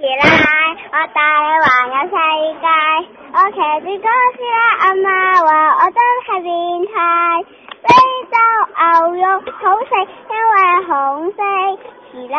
來，我帶你環遊世界。我騎住哥斯拉，阿媽話我真係變態。非洲牛肉好食，因為紅色。遲來，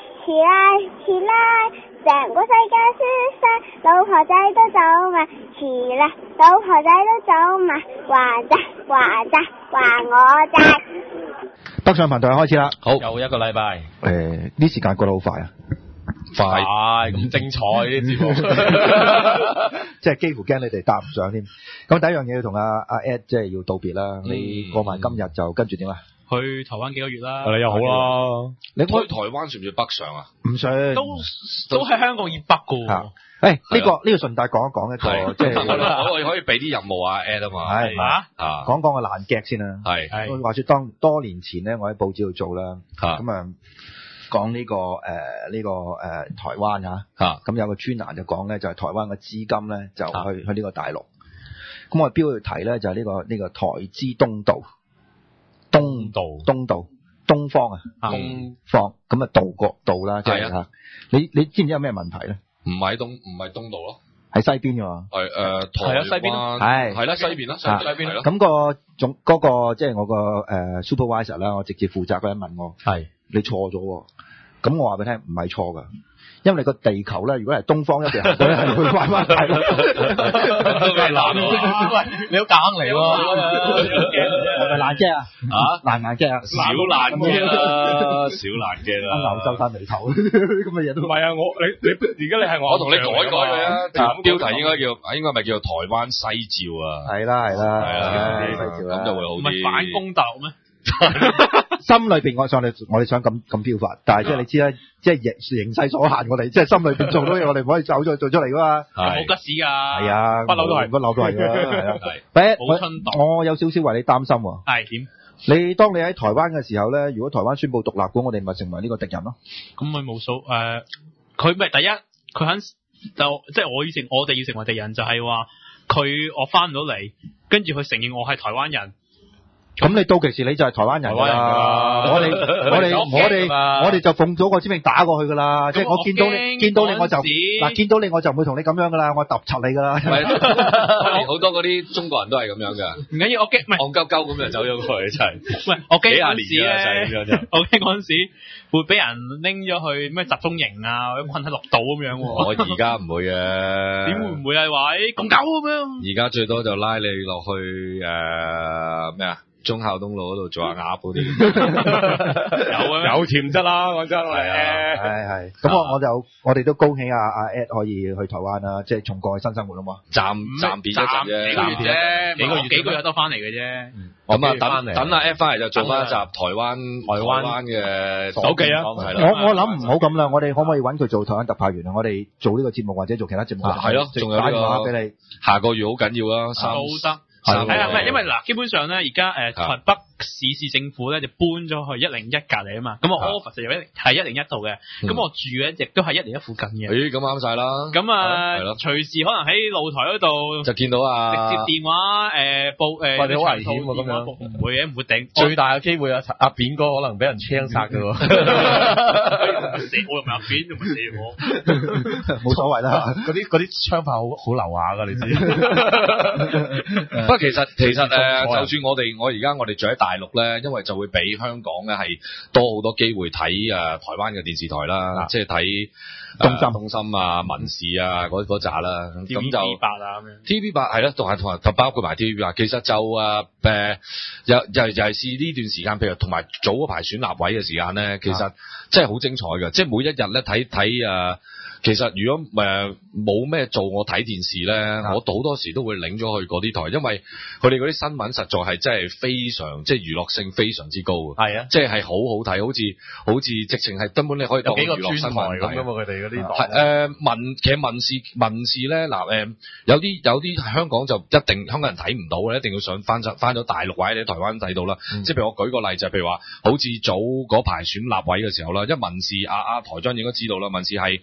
成個世界輸晒，老婆仔都走埋。遲來，老婆仔都走埋，還我債。 北上頻道開始啦， 好，又一個禮拜。 呢時間過得好快啊！ 快咁精彩啲節目， 即係幾乎驚你哋答唔上添。咁第一樣嘢要同阿 Ed 即係要道別啦。你過埋今日就跟住點啊？ 去台灣幾個月啦。 你又好啦。 你去台灣算唔算北上啊？ 唔算， 都喺香港以北噶。 呢個順帶講一講一個，即係我哋可以俾啲任務啊 Ed 啊嘛。 係講個爛 gag 先啦。 係話說多年前咧，我喺報紙度做啦。咁啊。講呢個台灣啊，咁有個專欄就講咧，就係台灣嘅資金咧就去呢個大陸。咁我標去睇咧就係呢個台資東道，東方啊，東方咁啊道國道啦，即係嚇。你知唔知有咩問題咧？ 唔係東道咯， 喺西邊㗎嘛。 係台灣西邊係啦，西邊啦，西邊啦。 咁嗰個即係我個supervisor 啦，我直接負責嗰人問我係。你錯咗喎，咁我話俾你聽，唔係錯噶，因為你個地球咧，如果係東方一邊行，係會彎翻大咯。 難喎，喂，你好夾硬嚟喎， 係咪爛 gag 啊？爛 gag 啊？ 小爛 gag 啦，小爛 gag 啦。 扭皺晒眉頭，咁嘅嘢都。 唔係啊，你而家你係我同你改佢啊，標題應該咪叫台灣西照啊？ 係啦， 西照咁就會好啲。 唔係反攻大陸咩？ 心裏邊我哋想咁標法，但係即係你知啦，即係形勢所限，我哋即係心裏邊做到嘢，我哋唔可以走咗做出嚟噶嘛。 好吉屎噶， 係啊，不嬲都係噶，係我有少少為你擔心喎。 係點？ 當你喺台灣嘅時候咧，如果台灣宣布獨立嘅，我哋咪成為呢個敵人咯。 咁咪冇數佢咪第一，佢肯就即係我哋要成為敵人，就係話我翻唔到嚟，跟住佢承認我係台灣人。 咁你到期時你就係台灣人㗎啦，我哋就奉咗個使命打過去㗎啦，即係我見到你我就唔會同你咁樣㗎啦，我揼柒你㗎啦。 好多嗰啲中國人都係咁樣㗎。 唔緊要，我驚唔係戇鳩鳩咁就走咗過去，真係。 喂，我驚幾廿年㗎啦， 我驚嗰陣時會俾人拎咗去咩集中營啊，或者困喺綠島咁樣喎。 我而家唔會嘅。 點會唔會啊？話咁狗咁樣？ 而家最多就拉你落去咩啊？忠孝東路嗰度做下鴨嗰啲，有潛質啦，講真係。咁我哋都恭喜阿 Ed 可以去台灣啦，即係重過去新生活啊嘛。 暫別一陣啫， 幾個月都翻嚟嘅啫。 咁啊，等阿 Ed 翻嚟就做翻一集台灣嘅手記啊。 我諗唔好咁啦，我哋可唔可以揾佢做台灣特派員啊？我哋做呢個節目或者做其他節目。 係咯，仲有呢個俾你。下個月好緊要啦， 都得。係啊，唔係因為嗱，基本上咧，而家台北市政府咧就搬咗去101隔離啊嘛，咁我 office 就係101度嘅，咁我住嘅亦都係101附近嘅。 咁啱晒啦。 咁隨時可能喺露台嗰度就見到啊， 直接電話報或者好危險喎咁樣。 唔會嘅，唔會頂。 最大嘅機會阿扁哥可能俾人槍殺㗎喎。 死我又唔係阿扁，仲唔死我？ 冇所謂啦， 嗰啲槍炮好流下㗎，你知。 不過其實就算我哋住喺大陸咧，因為就會比香港咧係多好多機會睇台灣嘅電視台啦，即係睇東森啊、民視啊嗰扎啦，咁就 TVB8啊咁樣。 TVB8係啦，同埋包括埋 TVB8，其實就尤其是呢段時間，譬如同埋早嗰排選立委嘅時間咧，其實真係好精彩嘅，即係每一日咧睇其實如果冇咩做，我睇電視咧，我好多時都會領咗去嗰啲台，因為佢哋嗰啲新聞實在係真係非常，即係娛樂性非常之高嘅。係啊，即係好好睇，好似直情係根本你可以當娛樂新聞咁㗎嘛。佢哋嗰啲其實民視咧有啲香港就一定香港人睇唔到嘅，一定要上翻咗大陸或者台灣睇到啦。即係譬如我舉個例就係譬如話，好似早嗰排選立委嘅時候啦，因為民視台長應該知道啦，民視係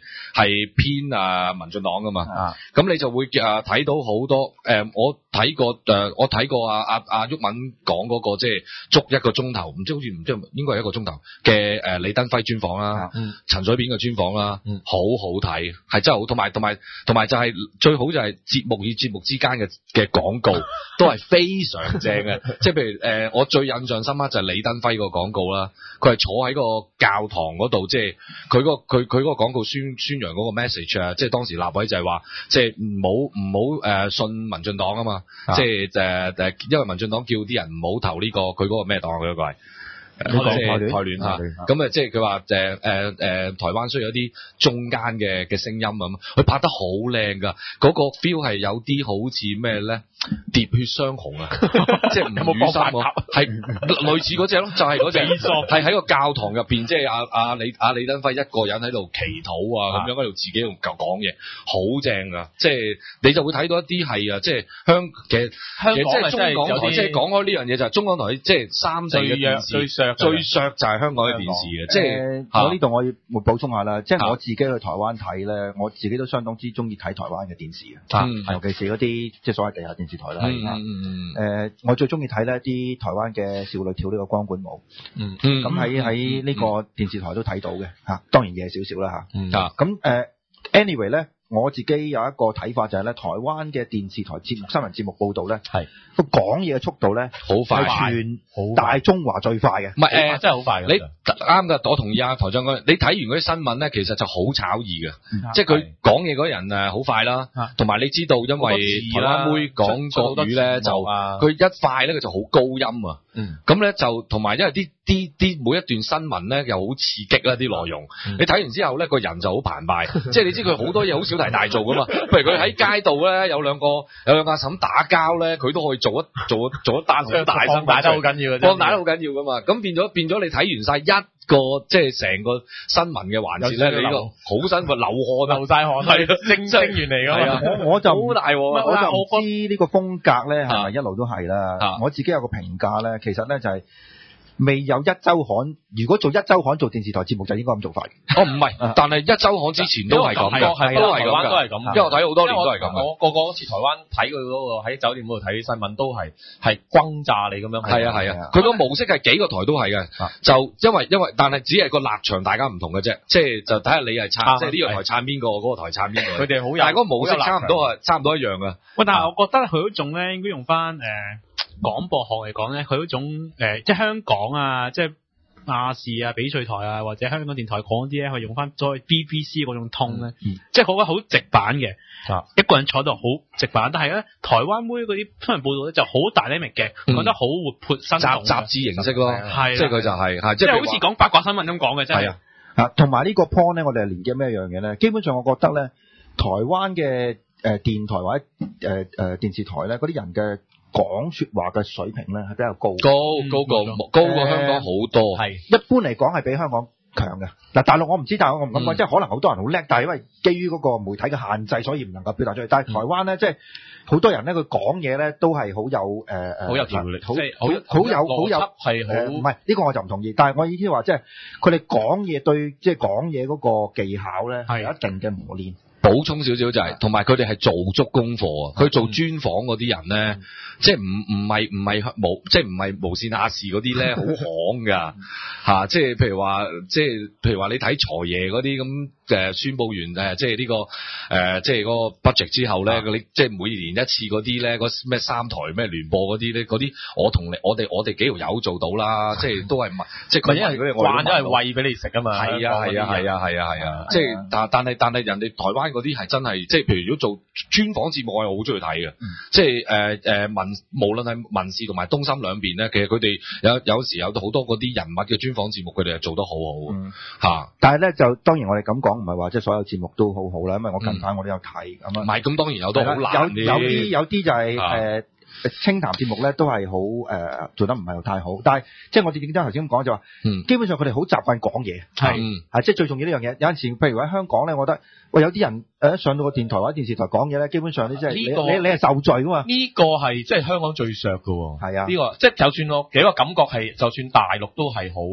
偏民進黨噶嘛。咁你就會睇到好多我睇過阿毓民講嗰個即係足1個鐘頭，唔知應該係1個鐘頭嘅李登輝專訪啦，陳水扁嘅專訪啦，好好睇，係真係好，同埋就係最好就係節目與節目之間嘅廣告都係非常正嘅，即係譬如我最印象深刻就係李登輝個廣告啦，佢係坐喺個教堂嗰度，即係佢嗰個廣告宣揚嗰個 message 啊，即係當時立委就係話，即係唔好信民進黨啊嘛，即係因為民進黨叫啲人唔好投呢個佢嗰個咩黨嗰個係。即係台聯嚇，咁即係佢話台灣需要一啲中間嘅聲音咁，佢拍得好靚㗎，嗰個 feel 係有啲好似咩咧？喋血雙雄啊，即係吳宇森喎，係類似嗰隻咯，就係嗰隻，係喺個教堂入邊，即係阿李登輝一個人喺度祈禱啊，咁樣喺度自己喺度講嘢，好正㗎，即係你就會睇到一啲係即係香港即係中港台，即係講開呢樣嘢就係中港台，即係3地嘅電視最削就係香港嘅電視嘅，即係我呢度我要補充下啦，即係我自己去台灣睇咧，我自己都相當之中意睇台灣嘅電視嘅，尤其是嗰啲即係所謂地下電視台啦。我最中意睇咧啲台灣嘅少女跳呢個光管舞，咁喺呢個電視台都睇到嘅嚇，當然夜少少啦嚇。咁anyway 咧，我自己有一個睇法就係咧，台灣嘅電視台節目、新聞節目報導咧，個講嘢嘅速度咧好快，係全大中華最快嘅。唔係真係好快嘅。你啱㗎，我同意啊台長講。你睇完嗰啲新聞咧，其實就好炒意嘅，即係佢講嘢嗰人好快啦，同埋你知道因為台灣妹講國語咧就佢一快咧佢就好高音啊。咁咧就同埋因為啲每一段新聞咧又好刺激啦啲內容，你睇完之後咧個人就好澎湃，即係你知佢好多嘢好小題大做噶嘛。譬如佢喺街度咧有兩個阿嬸打交咧，佢都可以做一單好大新聞，打得好緊要嘅，打得好緊要噶嘛。咁變咗你睇完晒一個即係成個新聞嘅環節咧，你呢個好辛苦，流晒汗，係正員嚟㗎。 我就好大鑊，我就唔知呢個風格咧係咪一路都係啦。我自己有個評價咧，其實咧就係未有一週刊，如果做一週刊做電視台節目就應該咁做法。 唔係，但係一週刊之前都係咁嘅，都係咁，因為我睇好多年都係咁嘅。 我嗰次台灣睇佢嗰個喺酒店嗰度睇新聞都係轟炸你咁樣。 係啊，佢個模式係幾個台都係嘅，就因為但係只係個立場大家唔同嘅啫，即係就睇下你係撐，即係呢個台撐邊個，嗰個台撐邊個。佢哋好有，但係嗰個模式差唔多一樣嘅。 喂，但係我覺得佢嗰種咧應該用翻廣播學嚟講咧，佢嗰種即係香港啊，即係亞視啊、翡翠台啊，或者香港電台講啲咧，佢用翻再 BBC 嗰種通咧，即係好直版嘅，一個人坐到好直版。但係咧，台灣妹嗰啲新聞報導咧就好dynamic嘅，講得好活潑生動， 雜誌形式咯，即係佢就係即係好似講八卦新聞咁講嘅，真係同埋呢個 point 咧，我哋係連結咩樣嘢咧？基本上我覺得咧，台灣嘅電台或者電視台咧，嗰啲人嘅講說話嘅水平咧係比較高過香港好多，一般嚟講係比香港強嘅。嗱，大陸我唔知，但係我唔敢講，即係可能好多人好叻，但係因為基於嗰個媒體嘅限制，所以唔能夠表達出去。但係台灣咧，即係好多人咧，佢講嘢咧都係好有好有條理， 好有係好唔係呢個我就唔同意。但係我意思話，即係佢哋講嘢對即係講嘢嗰個技巧咧係有一定嘅磨練。 補充少少就係，同埋佢哋係做足功課啊！佢做專訪嗰啲人咧，即係唔係無線亞視嗰啲咧，好行㗎嚇！即係譬如話你睇財爺嗰啲咁宣佈完即係呢個即係嗰個 budget 之後咧，你即係每年一次嗰啲咧，嗰咩3台咩聯播嗰啲咧，嗰啲我哋幾條友做到啦，即係都係即係因為慣咗係餵俾你食啊嘛。 係啊！即係但係人哋台灣嗰啲係真係，即係譬如如果做專訪節目，我係好中意睇嘅。即係無論係民視同埋東森兩邊咧，其實佢哋有時有好多嗰啲人物嘅專訪節目，佢哋係做得好好嚇。 但係咧就當然我哋咁講，唔係話即係所有節目都好好啦，因為我近排我都有睇咁啊。 唔係咁當然有都好難有啲就係清談節目咧都係好做得唔係太好，但係即係我哋正正頭先咁講就話，基本上佢哋好習慣講嘢，係即係最重要呢樣嘢。有陣時譬如喺香港咧，我覺得喂有啲人上到個電台或者電視台講嘢咧，基本上咧即係你係受罪噶嘛。 呢個係即係香港最削噶喎。 係啊， 呢個即係就算我幾個感覺係，就算大陸都係好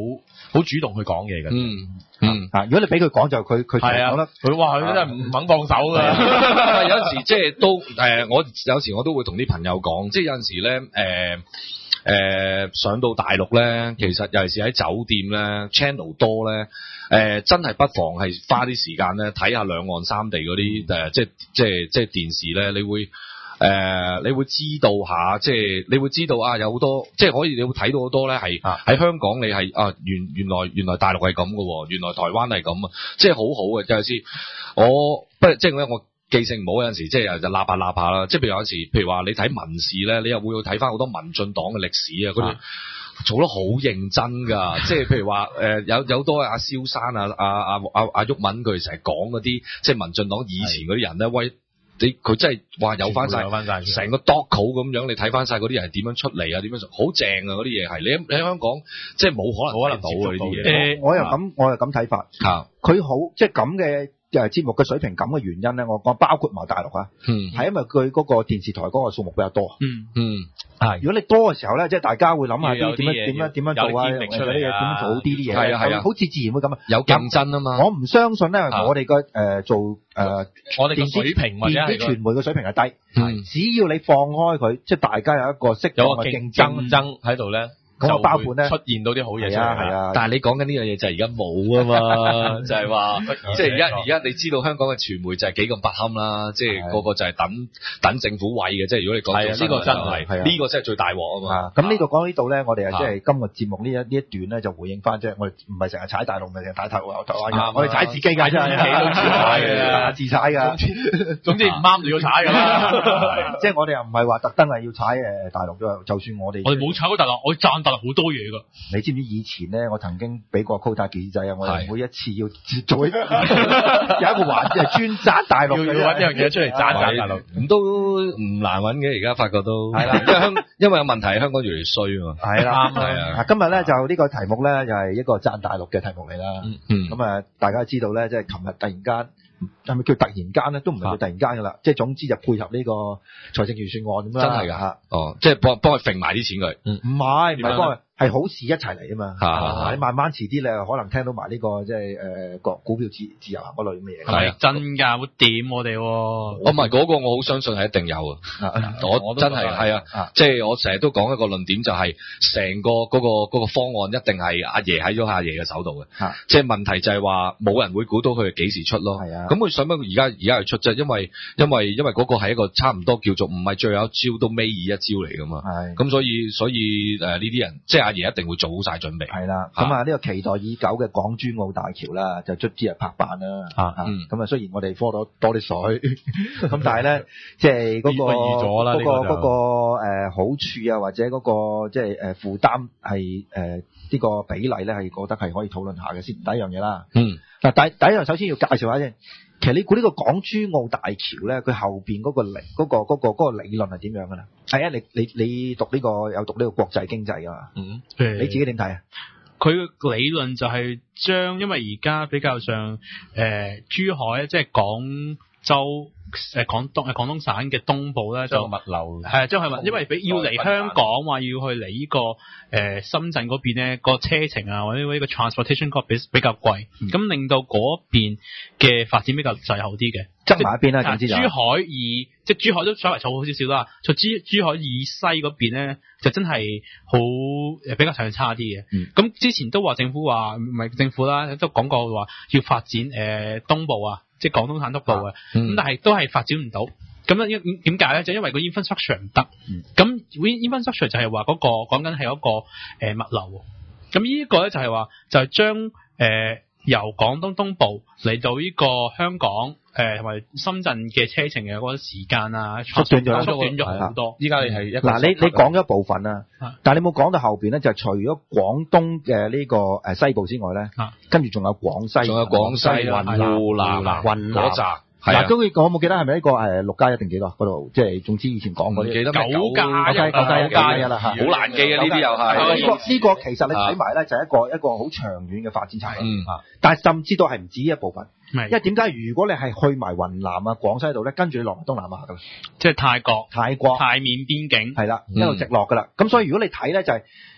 好主動去講嘢嘅。 如果你俾佢講就佢係啊， 佢話佢真係唔肯放手㗎。 有陣時即係都我有時我都會同啲朋友講，即係有陣時咧上到大陸咧，其實尤其是喺酒店咧 channel 多咧，真係不妨係花啲時間咧睇下兩岸三地嗰啲即係電視咧，你會知道下，即係你會知道啊，有好多即係可以你會睇到好多咧係喺香港你係啊原來大陸係咁嘅喎，原來台灣係咁啊，即係好好嘅。有陣時即係我記性唔好，有陣時即係就揦下啦。即係譬如有陣時，譬如話你睇民視咧，你又會睇翻好多民進黨嘅歷史啊，嗰啲做得好認真㗎。即係譬如話有好多阿蕭山阿毓民佢成日講嗰啲，即係民進黨以前嗰啲人咧，喂佢真係話有翻晒成個 doco 咁樣，你睇翻晒嗰啲人係點樣出嚟啊？點樣好正啊！嗰啲嘢係你喺香港即係冇可能到啊呢啲嘢。 我又咁睇法。佢好即係咁嘅。節目嘅水平咁嘅原因咧，我講包括埋大陸係因為佢嗰個電視台嗰個數目比較多。如果你多嘅時候咧，即係大家會諗下點樣做啊，點樣做好啲啲嘢。係好似自然會咁啊。有競爭啊嘛。我唔相信咧，我哋嘅做我哋嘅水平或者係傳媒嘅水平係低。只要你放開佢，即係大家有一個適當嘅競爭喺度咧。 咁我包括咧出現到啲好嘢出嚟。 係啊， 但係你講緊呢樣嘢就係而家冇啊嘛，就係話即係而家你知道香港嘅傳媒就係幾咁不堪啦，即係個個就係等政府餵嘅，即係如果你講呢個真係呢個真係最大鑊啊嘛。 咁呢度講呢度咧，我哋即係今個節目呢一段咧就回應翻，即係我哋唔係成日踩大陸嘅，成日踩台灣，我哋踩自己㗎，真係自踩㗎。 總之唔啱就要踩㗎啦。 即係我哋又唔係話特登係要踩大陸嘅，就算我哋冇踩過大陸，我讚大陸好多嘢㗎。 你知唔知以前咧，我曾經俾過 quota 記者啊，我哋每一次要做有一個環節係專讚大陸， 要揾一樣嘢出嚟讚大陸， 咁都唔難揾嘅。而家發覺都係啦，因為有問題，香港越嚟越衰啊嘛。 係啦，係啊。今日咧就呢個題目咧，就係一個讚大陸嘅題目嚟啦。咁大家知道咧，即係琴日突然間。係咪叫突然間咧？都唔係叫突然間㗎啦，即係總之就配合呢個財政預算案咁啦。真係㗎嚇！ 即係幫佢揈埋啲錢佢。唔係幫佢，係好事一齊嚟啊嘛。你慢慢遲啲你可能聽到埋呢個即係股票自由行嗰類咁嘅嘢。 係真㗎，會點我哋喎？ 我唔係嗰個，我好相信係一定有啊！我真係係啊！即係我成日都講一個論點，就係成個嗰個方案一定係阿爺喺咗阿爺嘅手度嘅。即係問題就係話冇人會估到佢幾時出咯。係啊。咁佢想乜？而家去出啫，因為嗰個係一個差唔多叫做唔係最後一招都尾二一招嚟噶嘛。係。咁所以呢啲人即係阿爺一定會做好晒準備。係啦。咁呢個期待已久嘅港珠澳大橋啦，就卒之係拍板啦。咁雖然我哋科多啲水，咁但係咧，即係嗰個好處啊，或者嗰個即係負擔係呢個比例咧，係覺得係可以討論下嘅先。第一樣嘢啦。嗱，第一樣首先要介紹下先。其實你估呢個港珠澳大橋咧，佢後邊嗰個理論係點樣㗎啦？係啊，你讀呢個有讀呢個國際經濟㗎嘛？你自己點睇啊？ 佢理論就係將，因為而家比較上珠海即係廣州。廣東省嘅東部咧，就物流將佢因為要嚟香港話要去嚟呢個深圳嗰邊咧，個車程啊或者呢個 transportation cost 比較貴，咁令到嗰邊嘅發展比較滯後啲嘅。 執埋一邊啦，總之珠海即係珠海都稍微錯好少少啦，就珠海以西嗰邊咧就真係好比較上差啲嘅。咁之前都話政府話唔係政府啦，都講過話要發展東部啊。即係廣東省東部嘅，咁但係都係發展唔到。咁樣點解咧？就因為個 infrastructure 唔得。咁 infrastructure 就係話嗰個講緊係嗰個物流。咁呢個咧就係話就係將由廣東東部嚟到呢個香港同埋深圳嘅車程嘅嗰個時間啊，縮短咗好多。依家你係一個你講咗一部分啦，但係你冇講到後邊咧，就係除咗廣東嘅呢個西部之外咧，跟住仲有廣西、 雲南嗰扎。 嗱，都會講，我冇記得係咪呢個6+1定幾多嗰度？即係總之以前講嗰啲記得 9+1啦嚇， 好難記啊！呢啲又係呢個其實你睇埋咧就係一個好長遠嘅發展策略。但係甚至都係唔止呢一部分。因為點解？如果你係去埋雲南啊、廣西度咧，跟住你落東南亞㗎啦， 即係泰國、 泰緬邊境係啦，一路直落㗎啦。咁所以如果你睇咧就係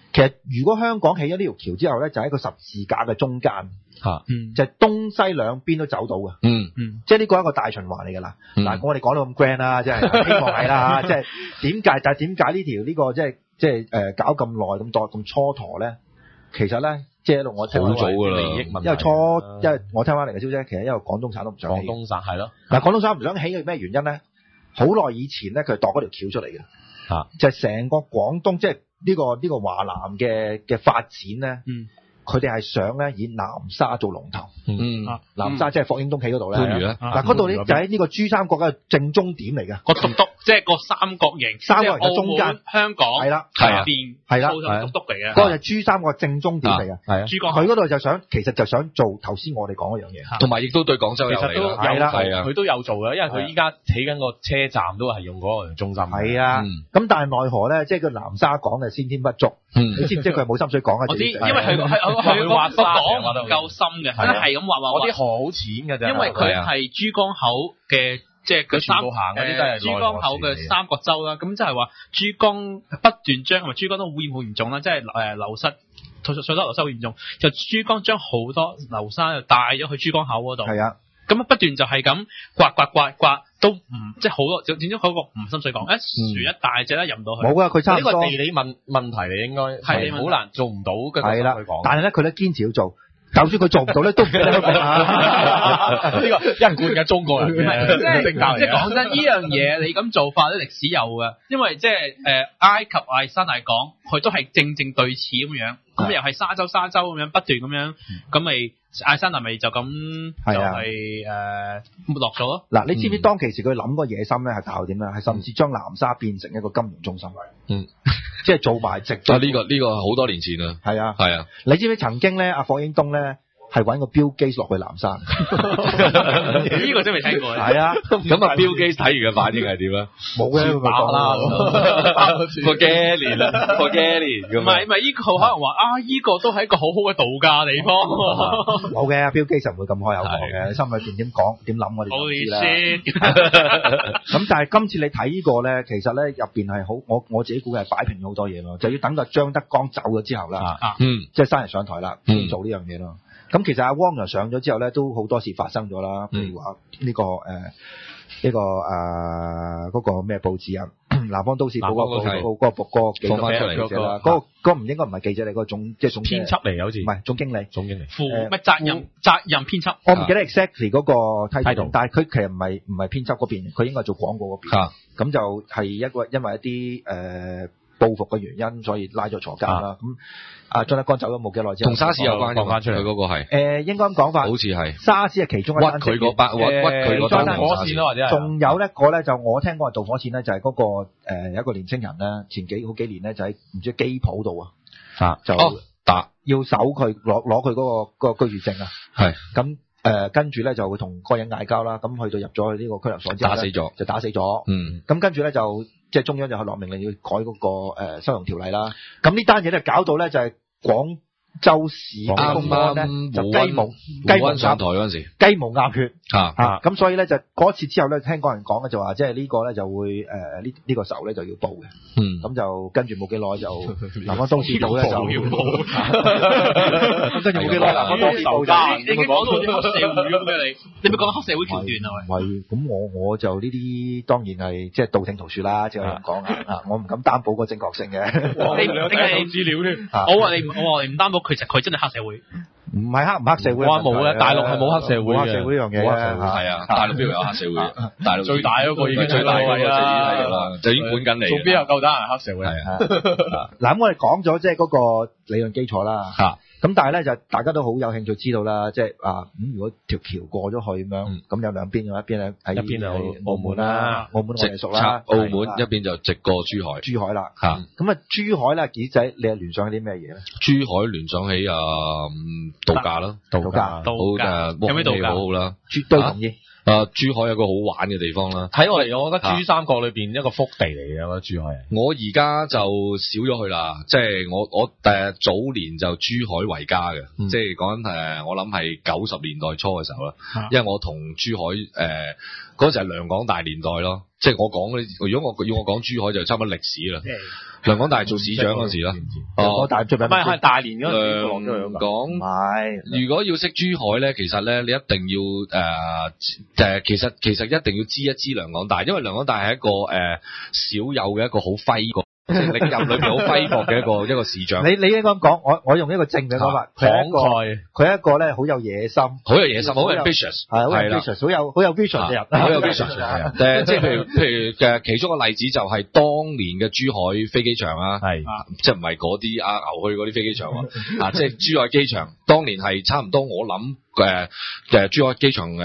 其實如果香港起咗呢條橋之後咧，就喺個十字架嘅中間。就係東西兩邊都走到嘅，即係呢個係一個大循環嚟㗎啦。嗱，我哋講到咁 grand 啦，即係希望係啦，即係點解？但係點解呢條呢個即係搞咁耐咁多咁蹉跎咧？其實咧，即係一路我聽好早㗎啦，因為因為我聽翻嚟嘅消息，其實因為廣東省都唔想起。廣東省係咯。嗱，廣東省唔想起嘅咩原因咧？好耐以前咧，佢度嗰條橋出嚟嘅，就係成個廣東即係呢個華南嘅發展咧。佢哋係想咧以南沙做龍頭，南沙即係霍英東起嗰度咧。嗱，嗰度咧就喺呢個珠三角嘅正中點嚟嘅，個篤篤即係個三角形，三角形嘅中間，香港係啦，邊係啦，篤篤嚟嘅。嗰個就珠三角正中點嚟嘅，係啊。珠江佢嗰度就想，其實就想做頭先我哋講嗰樣嘢，同埋亦都對廣州有利啦。係啦，係啊，佢都有做嘅，因為佢依家起緊個車站都係用嗰個中心。係啊，咁但係奈何咧，即係個南沙港嘅先天不足。你知唔知佢係冇心水講啊？我知，因為佢話個港唔夠深嘅，佢係咁畫。我啲河好淺嘅啫。因為佢係珠江口嘅，即係佢三珠江口嘅三角洲啦。咁即係話珠江不斷將，同埋珠江都污染好嚴重啦，即係流失，水流失好嚴重。就珠江將好多流沙就帶咗去珠江口嗰度。係啊。咁不斷就係咁刮，都唔即係好多，點知嗰個唔深水港，一船一大隻咧入唔到去。冇啊，佢差唔多。呢個地理問題嚟，應該係好難做唔到嘅。係啦，但係咧佢咧堅持要做，就算佢做唔到咧，都唔記得講下。呢個一貫嘅中國人嘅性格。即係講真，呢樣嘢你咁做法咧，歷史有嘅，因為即係埃及艾山嚟講，佢都係正對此咁樣，咁又係沙洲咁樣不斷咁樣，咁咪。艾山係咪就咁就係落咗咯？嗱，你知唔知當其時佢諗個野心咧係大到點咧？係甚至將南沙變成一個金融中心。即係做埋直。呢個好多年前啦。係啊。你知唔知曾經咧，阿霍英東咧係揾個標機落去南沙？呢個真未聽過。係啊。咁啊，標機睇完嘅反應係點啊？冇嘅，佢咪講啦。forget 年啦，forget 年咁。唔係，呢個可能話呢個都係一個好好嘅度假地方。冇嘅，標機就唔會咁開口講嘅，心裏邊點講點諗我哋都知啦。咁但係今次你睇呢個咧，其實咧入邊係好，我自己估計係擺平咗好多嘢咯，就要等個張德江走咗之後啦，即係新人上台啦，先做呢樣嘢咯。咁其實阿汪洋上咗之後咧，都好多事發生咗啦，譬如話呢個嗰個咩報紙啊，南方都市報嗰個記者啦，嗰個唔應該唔係記者嚟，嗰個總即係總編輯嚟，好似唔係總經理，咩責任編輯，我唔記得 exactly 嗰個 title，但係佢其實唔係編輯嗰邊，佢應該做廣告嗰邊，咁就係因為一啲報復嘅原因，所以拉咗坐監啦。咁張德江走咗冇幾耐之後，同沙士有關嘅，翻出嚟佢嗰個係應該咁講法，好似係沙士係其中一單，屈佢嗰導火線咯，或者係仲有一個咧，就我聽講係導火線咧，就係嗰個有一個年青人咧，前好幾年咧就喺唔知機鋪度就要搜佢攞佢嗰個居住證啊，係咁跟住咧就會同個人嗌交啦，咁去到入咗去呢個拘留所之後就打死咗，咁跟住咧就。即係中央就係落命令要改嗰個收容條例啦。咁呢單嘢咧搞到咧就係廣州市公安咧就雞毛上台嗰陣時，雞毛鴨血咁所以咧就嗰次之後咧聽嗰人講咧就話即係呢個咧就會呢個仇咧就要報嘅。咁就跟住冇幾耐就南方都市報咧就要報。咁跟住冇幾耐南方都市報就已經講到啲黑社會咁嘅你咪講黑社會橋段啊？喂，咁我就呢啲當然係即係道聽途說啦，即係咁講啊。我唔敢擔保個正確性嘅。你唔係資料添？我話你唔擔保。其實佢真係黑社會，唔係黑唔黑社會。我話冇咧，大陸係冇黑社會嘅。黑社會呢樣嘢係啊，大陸邊度有黑社會？大陸最大嗰個已經最大啦，就已經管緊你。仲邊有夠膽係黑社會？係啊。嗱，咁我哋講咗即係嗰個理論基礎啦。咁但係咧就大家都好有興趣知道啦，即係咁如果條橋過咗去咁樣，咁有兩邊嘅，一邊咧喺一邊係澳門啦，澳門我哋熟啦，澳門一邊就直過珠海啦。咁珠海咧，傑仔你係聯想起啲咩嘢咧？珠海聯想起度假啦，度假有咩度假好啦，絕對同意。珠海有個好玩嘅地方啦，睇我嚟講，我覺得珠三角裏邊一個福地嚟嘅，我覺得珠海。我而家就少咗去啦，即係我早年就珠海為家嘅，即係講緊我諗係90年代初嘅時候啦，因為我同珠海嗰陣係兩港大年代咯， 即係我講如果要我講珠海就差唔多歷史啦。梁廣大做市長嗰時啦， 梁廣大最唔係大連嗰陣時梁廣，如果要識珠海咧，其實咧你一定要其實一定要知一知梁廣大，因為梁廣大係一個少有嘅一個好揮霍。即係歷任裏邊好揮霍嘅一個市長。 你應該講，我用一個正嘅講法，佢係一個咧好有野心，好 ambitious， 係好 ambitious， 好有 vision 嘅人， 好有 vision 嘅。即係譬如嘅其中一個例子就係當年嘅珠海飛機場啊，即係唔係嗰啲牛去嗰啲飛機場啊，即係珠海機場，當年係差唔多我諗。珠海機場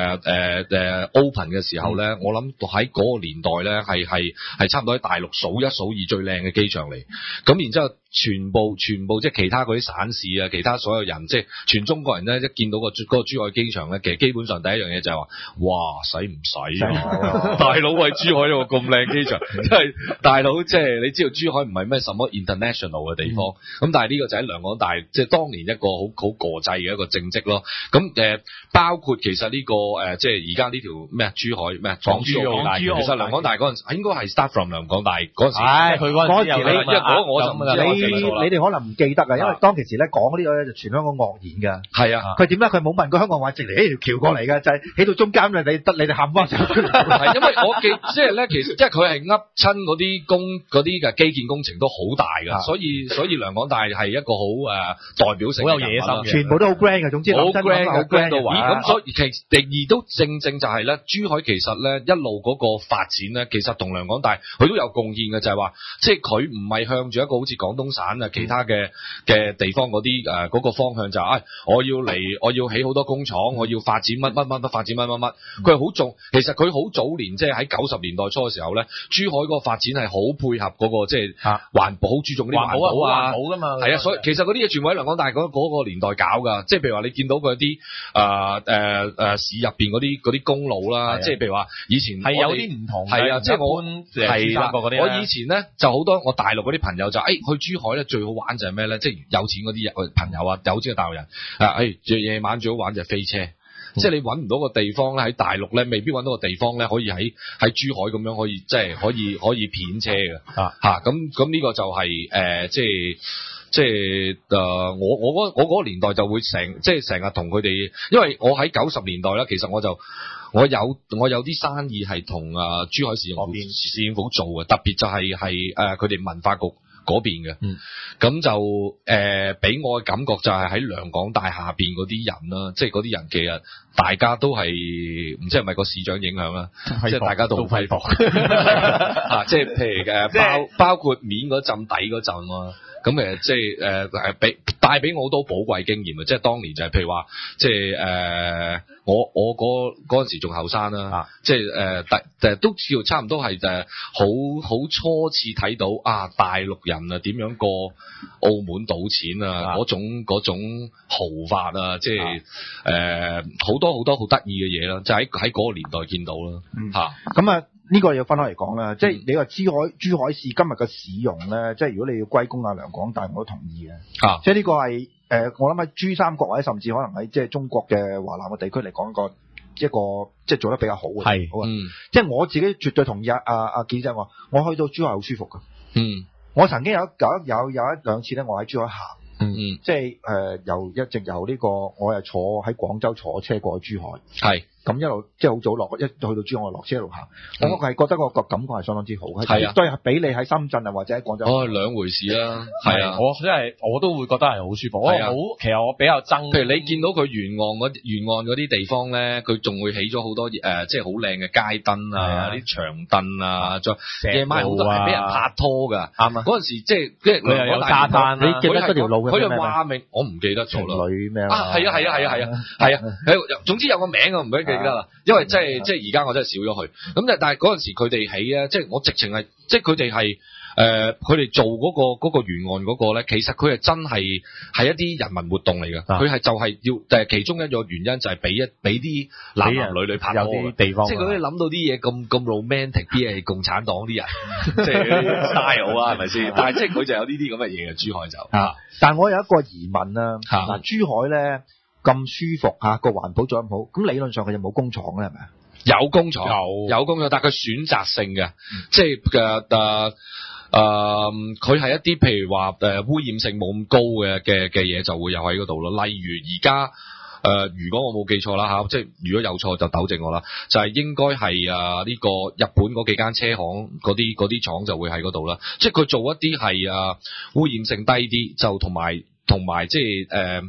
open 嘅時候咧，我諗喺嗰個年代咧係差唔多喺大陸數一數二最靚嘅機場嚟，咁然之後全部即係其他嗰啲省市啊，其他所有人即係全中國人咧，一見到個珠海機場咧，其實基本上第一樣嘢就係話，哇，使唔使啊？大佬喺珠海有個咁靚機場，即係大佬即係你知道珠海唔係咩什麼 international 嘅地方，咁但係呢個就喺梁廣大即係當年一個好國際嘅一個政績咯，咁包括其實呢個即係而家呢條咩珠海咩港珠澳大橋，其實梁廣大嗰陣時應該係 start from 梁廣大嗰陣時， 佢嗰陣時因為我就唔知你哋可能唔記得啊，因為當其時咧講呢個咧就全香港愕然㗎。係啊，佢點解佢冇問過香港話直嚟呢條橋過嚟㗎？就係起到中間你哋喊翻上去。 係因為我記即係咧，其實即係佢係噏親嗰啲嘅基建工程都好大㗎，所以梁廣大係一個好代表性，好有野心嘅，全部都好 grand 嘅，總之好 grand 到位。咁所以第二都正就係咧，珠海其實咧一路嗰個發展咧，其實同梁廣大佢都有貢獻嘅，就係話即係佢唔係向住一個好似廣東省啊其他嘅地方嗰啲嗰個方向就係我要起好多工廠，我要發展乜發展乜，佢係好重。其實佢好早年即係喺90年代初嘅時候咧，珠海嗰個發展係好配合嗰個即係環保，好注重啲環保啊，環保㗎嘛。係啊，所以其實嗰啲嘢全部喺梁廣大嗰個年代搞㗎，即係譬如話你見到嗰啲市入邊嗰啲公路啦，即係譬如話以前係有啲唔同，係啊，即係我係啦，我以前咧就好多我大陸嗰啲朋友就去珠海咧最好玩就係咩咧？即係有錢嗰啲朋友啊，有錢嘅大陸人夜晚最好玩就係飛車，即係你揾唔到個地方咧喺大陸咧，未必揾到個地方咧可以喺珠海咁樣可以即係可以片車嘅咁呢個就係即係我嗰個年代就會成日同佢哋，因為我喺90年代啦，其實我有啲生意係同珠海市政府做嘅，特別就係佢哋文化局嗰邊嘅，咁就俾我嘅感覺就係喺梁廣大下邊嗰啲人啦，即係嗰啲人其實大家都係唔知係咪個市長影響啦，即係大家都好揮霍即係譬如包括面嗰陣底嗰陣啊。咁即係帶俾我好多寶貴經驗啊！即係當年就係譬如話，即係我嗰陣時仲後生啦，即係都叫差唔多係好初次睇到大陸人啊點樣過澳門賭錢啊嗰種豪法啊，即係好多好多好得意嘅嘢啦，就喺嗰個年代見到啦咁呢個要分開嚟講啦，即係你話珠海市今日嘅使用咧，即係如果你要歸功梁廣大，我都同意嘅。即係呢個係我諗喺珠三角或者甚至可能喺即係中國嘅華南嘅地區嚟講一個即係做得比較好嘅。係，即係我自己絕對同意阿記者話，我去到珠海好舒服㗎。我曾經有一兩次咧，我喺珠海行。即係一直由呢個我係坐喺廣州坐車過去珠海。係。咁一路即係好早落，一去到珠海落車一路行，我係覺得個感覺係相當之好，係對係比你喺深圳啊或者喺廣州兩回事啦，係啊， 我都會覺得係好舒服，其實我比較憎， 譬如你見到佢沿岸嗰啲地方咧，佢仲會起咗好多即係好靚嘅街燈啊，啲長凳啊，再夜晚好多係俾人拍拖㗎，啱啊！嗰陣時即係佢又有沙灘， 你記得嗰條路佢就話明我唔記得咗啦， 女咩係總之有個名我唔記得。因為即係而家我真係少咗去，咁但係嗰陣時佢哋起咧，即係我直情係，即係佢哋係佢哋做嗰個沿岸嗰個咧，其實佢係真係一啲人民活動嚟㗎，佢係就係要其中一個原因就係俾啲男女拍拖嘅地方，即係佢哋諗到啲嘢咁 romantic 啲係共產黨啲人，即係 style 啊，係咪先？但係即係佢就有呢啲咁嘅嘢嘅，珠海就但係我有一個疑問啊，珠海咧。咁舒服個環保做得咁好，咁理論上佢就冇工廠咧，係咪啊？ 有工廠，但係佢選擇性嘅，即係佢係一啲譬如話污染性冇咁高嘅嘢就會有喺嗰度咯。例如而家如果我冇記錯啦嚇，即係如果有錯就糾正我啦，就係應該係呢個日本嗰幾間車行嗰啲廠就會喺嗰度啦。即係佢做一啲係污染性低啲，就同埋即係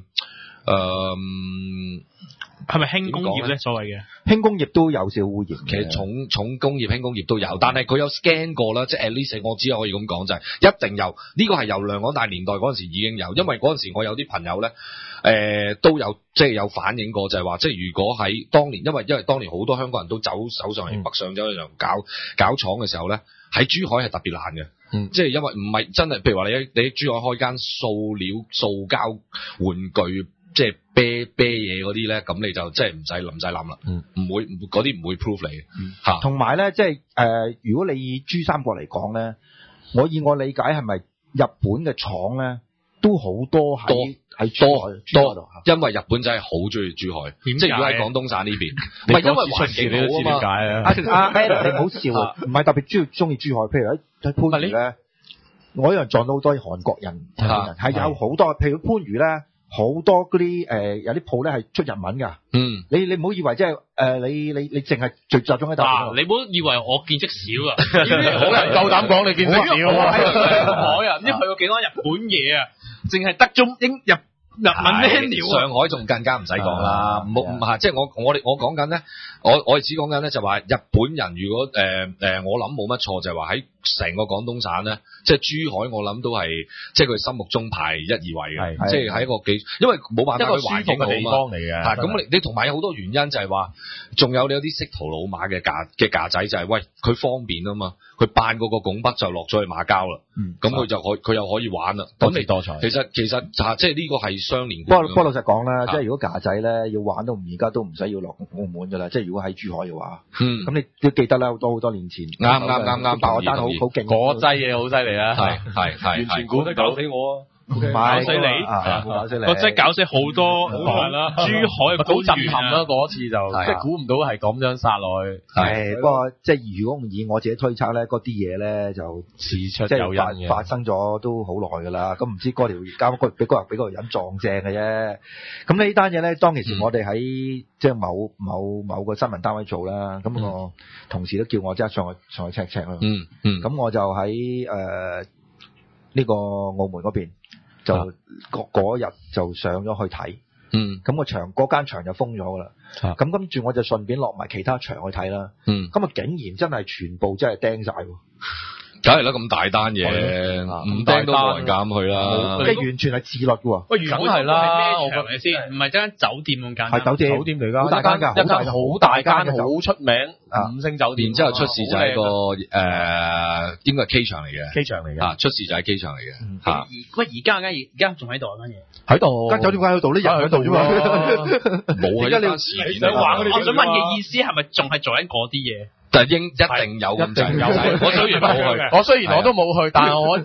係咪輕工業咧？所謂嘅輕工業都有少污染嘅， 其實重工業、輕工業都有，但係佢有 scan 過啦，即係 at least 我只可以咁講就係一定有，呢個係由梁廣大年代嗰陣時已經有，因為嗰陣時我有啲朋友咧都有即係有反映過，就係話即係如果喺當年，因為當年好多香港人都走上嚟北上走去搞廠嘅時候咧，喺珠海係特別難嘅，即係因為唔係真係，譬如話你喺珠海開間塑膠玩具。即係啤嘢嗰啲咧，咁你就即係唔使諗啦，唔會嗰啲唔會 prove 你嘅。 同埋咧，即係如果你以珠三角嚟講咧，以我理解係咪日本嘅廠咧都好多喺珠海度， 因為日本真係好中意珠海，即係如果喺廣東省呢邊，唔係因為環境好啊嘛。 阿 Alan 你唔好笑，唔係特別中意珠海，譬如喺番禺咧，我一樣撞到好多韓國人，係有好多，譬如番禺咧。好多嗰啲有啲鋪咧係出日文㗎。你唔好以為即係你淨係集中喺度。 你唔好以為我見識少啊！ 好人夠膽講你見識少啊！ 我啊，因為去過幾多日本嘢啊，淨係得中英日文 menu。 上海仲更加唔使講啦，唔係即係我講緊咧，我哋只講緊咧就話日本人如果我諗冇乜錯就係話喺成個廣東省咧，即係珠海我諗都係即係佢心目中排1、2位嘅，即係喺一個因為冇辦法佢環境好地方嚟嘅。 咁你同埋有好多原因就係話，仲有你有啲識途老馬嘅架仔就係喂佢方便啊嘛，佢扮嗰個拱北就落咗去馬交啦，咁佢又可以玩啦， 多姿多彩。 其實即係呢個係相連。 不過老實講啦，即係如果架仔咧要玩到而家都唔使要落澳門噶啦，即係如果喺珠海嘅話，咁你都記得啦，好多年前啱， 爆單好勁。 嗰劑嘢好犀利啊！ 係完全估得搞死我啊！ 搞死你，我真係搞死好多人啦！珠海好震撼啦，嗰次就即係估唔到係咁樣殺落去。 不過即係如果以我自己推測咧，嗰啲嘢咧就事出有因嘅， 發生咗都好耐㗎啦。咁唔知嗰條交俾嗰條人撞正嘅啫。咁呢單嘢咧，當其時我哋喺即係某個新聞單位做啦。咁我同事都叫我即刻上去 check 啦。咁我就喺呢個澳門嗰邊。就嗰日就上咗去睇，咁嗰間場就封咗㗎啦。咁跟住我就順便落埋其他場去睇啦。咁啊竟然真係全部真係釘晒喎！ 梗係啦，咁大單嘢，唔釘都冇人敢去啦。 即係完全係自律喎。 喂，梗係啦，我覺得先，唔係間酒店咁簡單。 係酒店嚟㗎，好大間㗎， 一間好大間，好出名5星酒店。 然之後出事就係個應該係 K 場嚟嘅。 K 場嚟嘅。 出事就係 K 場嚟嘅。 喂，而家仲喺度啊間嘢？ 喺度。 間酒店喺度，啲人喺度啫嘛。 冇喺間事件。 我想問嘅意思係咪仲係做緊嗰啲嘢？ 就一定有咁滯，我雖然冇去， 雖然我都冇去，但係我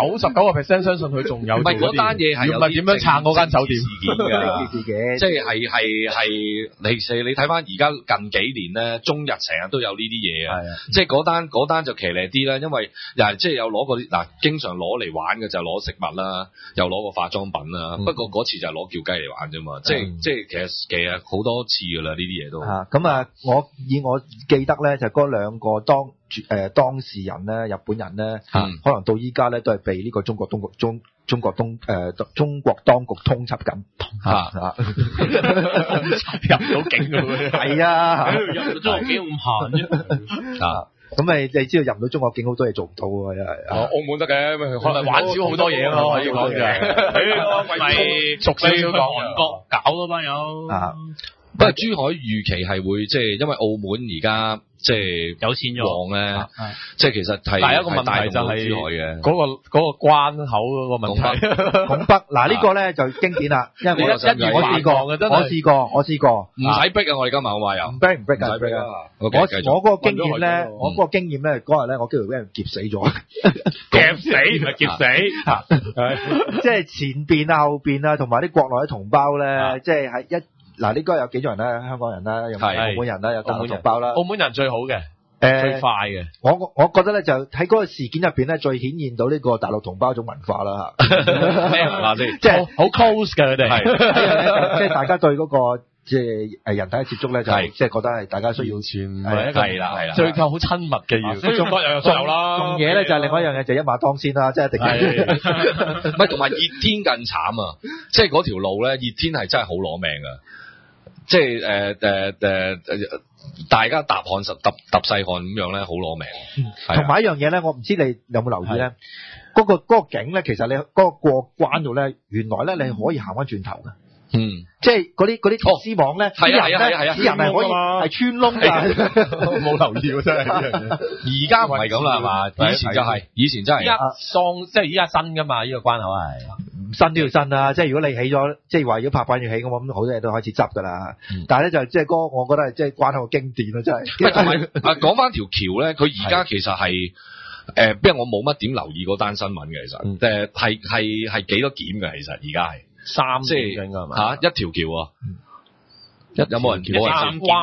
99% 相信佢仲有。 唔係嗰單嘢係有點樣撐嗰間酒店事件㗎，即係你睇翻而家近幾年咧，中日成日都有呢啲嘢啊，即係嗰單就騎呢啲啦，因為又即係有攞過啲經常攞嚟玩嘅就攞食物啦，又攞個化妝品啦，不過嗰次就係攞叫雞嚟玩啫嘛，即係其實好多次㗎啦呢啲嘢都。 咁我記得咧就嗰兩個當事人咧，日本人咧，可能到依家咧都係被呢個中國當局通緝緊， 入到境㗎喎， 係啊， 入到中國境咁閒啫。 咁你知道入唔到中國境好多嘢做唔到喎， 澳門得嘅，可能玩少好多嘢咯，可以講嘅。 咪熟少少講韓國搞嗰班友。 不過珠海預期係會即係因為澳門而家即係有錢咗旺咧，即係其實係第一個問題就係珠海嘅嗰個關口嗰個問題。 拱北嗱呢個咧就經典啦，因為我試過， 唔使逼啊！我哋今日好話又唔逼啊！我嗰個經驗咧，嗰日咧我幾乎俾人夾死咗， 夾死唔係夾死， 即係前邊啊後邊啊同埋啲國內嘅同胞咧，即係喺嗱，呢個有幾種人啦，香港人啦，有澳門人啦，有大陸同胞啦。 澳門人最好嘅，最快嘅。 我覺得咧就喺嗰個事件入邊咧，最顯現到呢個大陸同胞一種文化啦嚇。 咩文化先？ 即係好 close 嘅佢哋。 即係大家對嗰個即係人體嘅接觸咧，就即係覺得係大家需要係啦，最夠好親密嘅要。所以中國又有啦。種嘢咧就係另外一樣嘢，就一馬當先啦，即係一定係。 唔係同埋熱天更慘啊！即係嗰條路咧，熱天係真係好攞命㗎。即係大家揼細汗咁樣咧，好攞命。 同埋一樣嘢咧，我唔知你有冇留意咧？嗰個景咧，其實你嗰個過關度咧，原來咧你係可以行翻轉頭嘅。即係嗰啲鐵絲網咧，啲人係可以係穿窿㗎。 冇留意喎，真係呢樣嘢。 而家唔係咁啦，係嘛？以前真係。 即係依家新㗎嘛？呢個關口係。 新都要新啦，即係如果你起咗，即係話如果拍板要起咁，好多嘢都開始執㗎啦。但係咧就即係嗰個，我覺得係即係關口嘅經典咯，真係。 同埋講翻條橋咧，佢而家其實係因為我冇乜點留意嗰單新聞嘅，其實係幾多檢嘅，其實而家係 3檢應該係嘛？ 嚇一條橋啊！有冇人叫我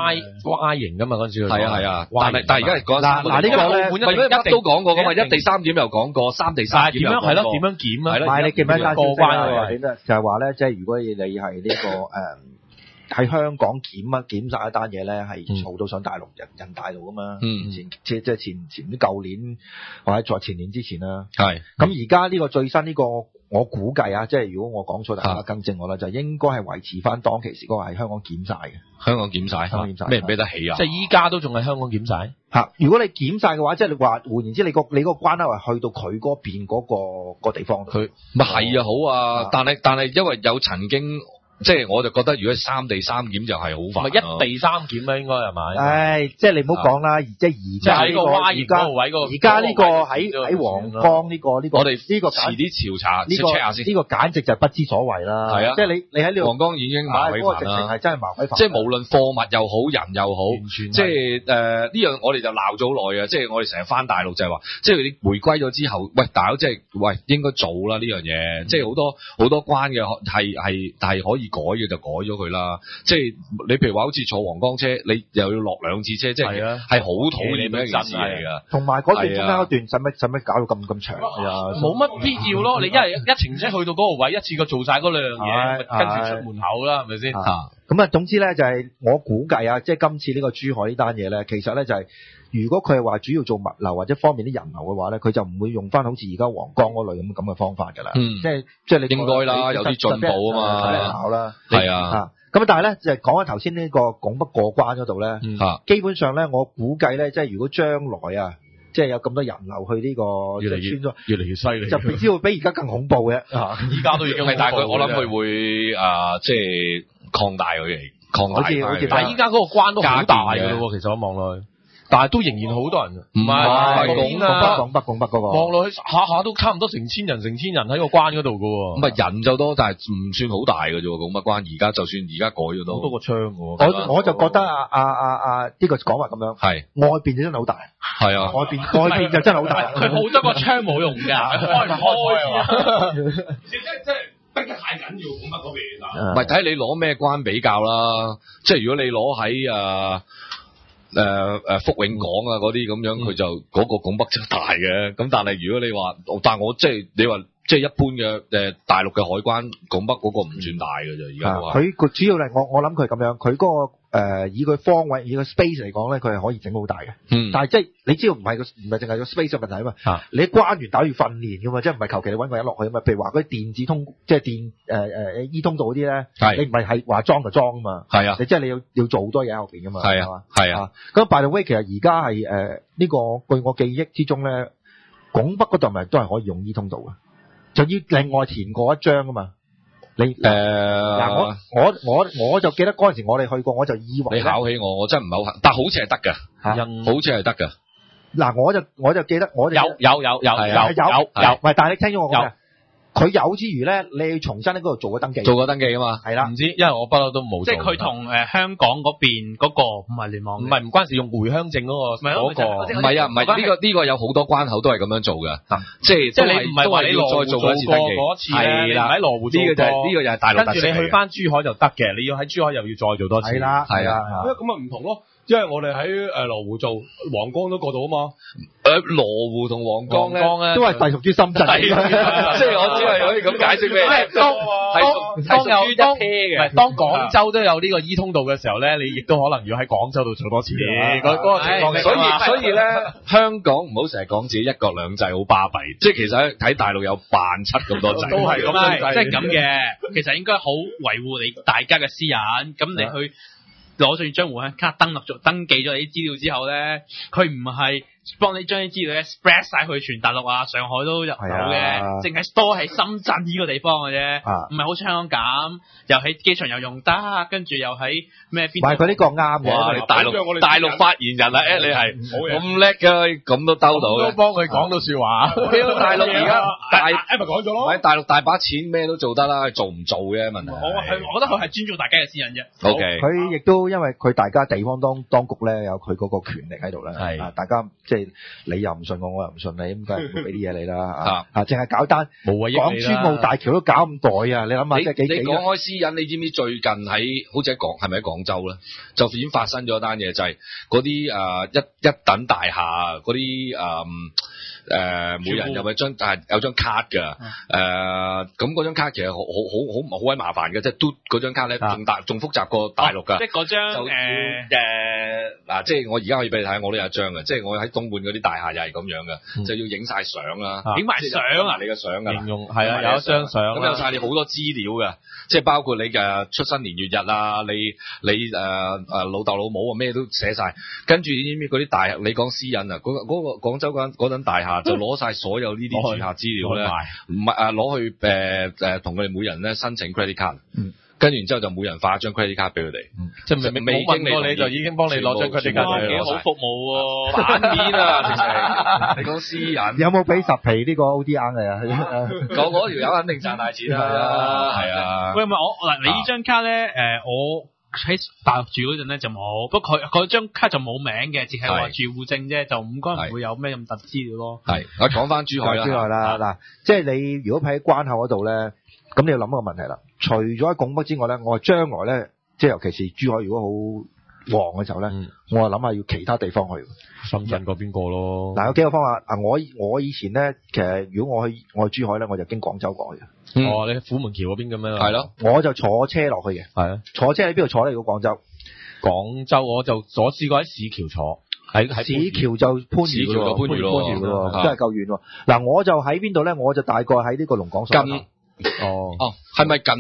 ？Y 型噶嘛嗰陣時，係啊，但係而家係講嗱呢個咧， 一都講過噶嘛，一地3檢又講過，三地3檢又講過， 係咯，點樣檢啊？ 唔係你記唔記得過關嘅就係話咧，即係如果你係呢個喺香港檢晒一單嘢咧，係嘈到上大陸人大陸噶嘛？即係前舊年或者在前年之前啦。係咁而家呢個最新呢個。我估計啊，即係如果我講錯，大家更正我啦，就應該係維持翻當其時嗰個係香港檢晒嘅。香港檢晒， 咩唔俾得起啊？ 即係依家都仲係香港檢晒。 嚇！如果你檢晒嘅話，即係你話換言之，你個關口係去到佢嗰邊嗰個地方。佢咪係啊，好啊，但係因為有曾經。即係我就覺得如果三地3檢就係好煩， 咪一地3檢啊，應該係咪？ 唉，即係你唔好講啦，即係而家呢個而家呢個喺皇崗呢個我哋呢個遲啲調查check下先。呢個簡直就係不知所謂啦。係啊，即係你喺呢個皇崗已經麻鬼煩啦， 係真係麻鬼煩。 即係無論貨物又好，人又好，即係呢樣我哋就鬧咗好耐啊！即係我哋成日翻大陸就係話，即係你回歸咗之後，喂大佬即係喂應該做啦呢樣嘢，即係好多關嘅係可以改嘅就改咗佢啦，即係你譬如話好似坐皇崗車，你又要落2次車，即係係好討厭嘅一件事嚟噶。 同埋嗰段中間嗰段使乜搞到咁長啊？ 冇乜必要咯，你一程車去到嗰個位，一次過做晒嗰兩樣嘢，跟住出門口啦，係咪先？ 咁啊，總之咧就係我估計啊，即係今次呢個珠海呢單嘢咧，其實咧就係如果佢係話主要做物流或者方便啲人流嘅話咧，佢就唔會用翻好似而家皇崗嗰類咁嘅方法㗎啦。即係你應該啦，有啲進步啊嘛。 考啦， 係啊。 咁但係咧就係講翻頭先呢個拱北過關嗰度咧，基本上咧我估計咧，即係如果將來啊，即係有咁多人流去呢個越嚟越犀利， 就唔知會比而家更恐怖嘅。 而家都已經係， 但係我諗佢會即係擴大佢嚟， 好似但係依家嗰個關都好大㗎咯，其實我望落去。但係都仍然好多人，唔係拱北嗰個， 望落去下下都差唔多成千人喺個關嗰度㗎喎。 咁啊人就多，但係唔算好大㗎啫。拱北關而家就算而家改咗都好多個窗㗎。 我就覺得呢個講法咁樣，係外邊就真係好大， 係啊， 外邊就真係好大。 佢冇得個窗冇用㗎，開即係逼得太緊要，拱北嗰邊唔係睇你攞咩關比較啦。即係如果你攞喺福永港啊嗰啲咁樣，佢就嗰個拱北真係大嘅。咁但係如果你話，但係我即係你話，即係一般嘅大陸嘅海關拱北嗰個唔算大嘅啫。而家佢主要係我諗佢咁樣，佢嗰個以佢方位以個 space 嚟講咧，佢係可以整好大嘅。但係即係你知道唔係淨係個 space 嘅問題啊嘛。你關員打要訓練㗎嘛，即係唔係求其你搵個人落去啊嘛。譬如話嗰啲電子通，即係電E 通道嗰啲咧，你唔係話裝就裝啊嘛。係啊，你即係你要做好多嘢喺後邊㗎嘛。係啊，係啊。咁 by the way，其實而家係呢個據我記憶之中咧，拱北嗰度咪都係可以用 E 通道嘅，就要另外填過一張㗎嘛。你嗱我就記得嗰陣時我哋去過，我就以為你考起我真唔係好，但好似係得㗎，好似係得㗎。嗱我就記得我哋有，唔係， 但係你聽咗我講嘅佢有之餘咧，你要重新喺嗰度做個登記啊嘛， 係啦，唔知，因為我不嬲都冇做。 即係佢同香港嗰邊嗰個唔係聯網， 唔關事，用回鄉證嗰個， 唔係啊，唔係呢個有好多關口都係咁樣做㗎，即係你唔係話你羅湖做過嗰次咧，你喺羅湖做過， 呢個又係大陸特色， 跟住你去翻珠海就得嘅，你要喺珠海又要再做多次， 係啦， 咁咪唔同咯。因為我哋喺羅湖做，皇崗都過到啊嘛。 羅湖同皇崗咧都係隸屬於深圳， 即係我只係可以咁解釋咩？ 當廣州都有呢個 E 通道嘅時候咧，你亦都可能要喺廣州度做多次嗰個情況嘅。 所以咧，香港唔好成日講自己一國兩制好巴閉，即係其實喺大陸有扮七咁多制， 都係咁， 即係咁嘅。其實應該好維護你大家嘅私隱，咁你去攞住張回鄉卡登記咗你啲資料之後咧，佢唔係幫你將啲資料咧 spread 晒去全大陸啊，上海都入到嘅，淨係 store 喺深圳呢個地方嘅啫，唔係好似香港咁，又喺機場又用得，跟住又喺咩邊？ 唔係佢呢個啱嘅， 大陸發言人啊，你係咁叻嘅，咁都兜到嘅， 都幫佢講到説話。 大陸而家咪講咗咯， 喺大陸大把錢，咩都做得啦，做唔做嘅問題。 我覺得佢係尊重大家嘅私隱啫。 OK， 佢亦都因為佢大家地方當局咧有佢嗰個權力喺度咧，大家即係你又唔信我，我又唔信你，咁梗係唔會俾啲嘢你啦淨係搞單港珠澳大橋都搞咁耐啊！你諗下， 你講開私隱，你知唔知最近好似係咪喺廣州咧，就已經發生咗一單嘢，就係嗰啲一等大廈嗰啲每人有張卡㗎，咁嗰張卡其實好鬼麻煩嘅，即係嘟嗰張卡咧仲複雜過大陸㗎。 即係嗰張嗱，即係我而家可以俾你睇，我都有一張嘅，即係我喺東莞嗰啲大廈又係咁樣嘅，就要影晒相啦， 影埋相啊， 你嘅相㗎， 形容係有一張相， 咁有晒你好多資料㗎，即係包括你嘅出生年月日啊，你老豆老母啊咩都寫晒，跟住嗰啲大廈，你講私隱啊，嗰個廣州嗰陣大廈就攞晒所有呢啲住客資料咧，唔係攞去同佢哋每人咧申請 credit card。跟住然之後就每人發一張 credit card 俾佢哋， 即係未經過你就已經幫你攞張 credit card， 幾好服務喎， 反面啊！你講私隱有冇俾10皮呢個 ODR 嘅啊？ 嗰條友肯定賺大錢啦，係啊！ 喂，唔係我嗱，你呢張卡咧，我喺大陸住嗰陣咧就冇，不過佢張卡就冇名嘅，淨係話住戶證啫，就應該唔會有咩咁特資料咯。 係，我講翻珠海啦，嗱，即係你如果喺關口嗰度咧，咁你要諗一個問題啦。除咗喺拱北之外咧，我將來咧，即係尤其是珠海如果好旺嘅時候咧，我諗下要其他地方去， 深圳嗰邊過咯。 嗱，有幾個方法。我以前咧，其實如果我去珠海咧，我就經廣州過去嘅。 你喺虎門橋嗰邊咁樣。 係咯， 我就坐車落去嘅。 係啊， 坐車喺邊度坐咧？如果廣州， 我就試過喺市橋坐，喺市橋就番禺嘅咯，真係夠遠喎。嗱，我就喺邊度咧？我就大概喺呢個龍崗所。 係咪近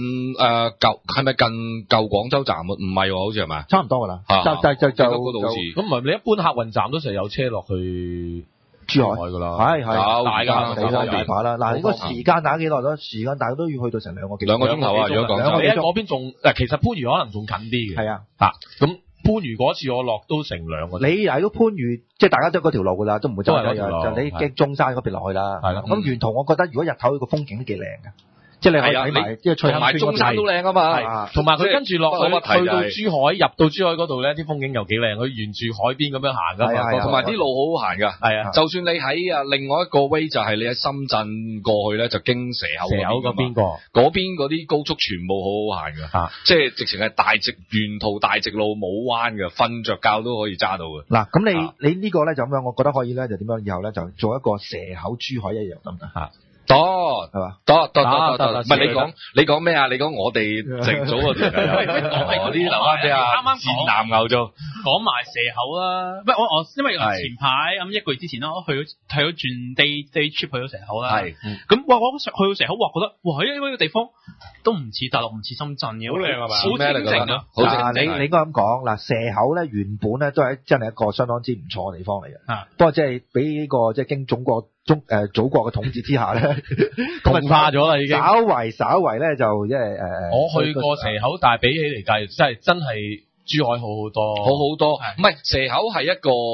舊廣州站啊？唔係喎，好似係咪？ 差唔多噶啦，就嗰度好似。 咁唔係你一般客運站都成日有車落去珠海噶啦，係大把啦。嗱，個時間打幾耐咯？時間大概都要去到成2個鐘頭啊！如果廣州， 你喺嗰邊仲其實番禺可能仲近啲嘅。 係啊， 咁番禺嗰次我落都成2個鐘。 你喺個番禺，即係大家都嗰條路噶啦，都唔會走咗就你經中山嗰邊落去啦。係啦，咁沿途我覺得如果日頭個風景都幾靚嘅。即係你可以睇埋，即係翠亨村中山都靚啊嘛， 同埋佢跟住落去去到珠海，入到珠海嗰度咧，啲風景又幾靚，佢沿住海邊咁樣行噶嘛， 同埋啲路好好行噶，係啊，就算你喺另外一個 way 就係你喺深圳過去咧，就經蛇口嗰邊嗰邊嗰啲高速全部好好行噶，即係直情係沿途大直路冇彎嘅，瞓着覺都可以揸到嘅。 嗱，咁你呢個咧就咁樣，我覺得可以咧，就點樣以後咧就做一個蛇口珠海一樣得唔得？ 多係嘛？多，唔係你講咩啊？你講我哋整組嗰條嗰啲留翻俾啊，戰南牛做講埋蛇口啦。喂，我因為前排咁1個月之前啦，我去咗轉 day trip 去咗蛇口啦。係，咁我去到蛇口，覺得呢個地方都唔似大陸，唔似深圳嘅，好靚係嘛？好清靜啊！好靜。 你應該咁講嗱，蛇口咧原本咧都係真係一個相當之唔錯嘅地方嚟嘅。不過即係俾呢個即係經祖國嘅統治之下咧， 同化咗啦已經。 稍為咧就即係我去過蛇口，但係比起嚟計，真係珠海好好多。 唔係蛇口係一個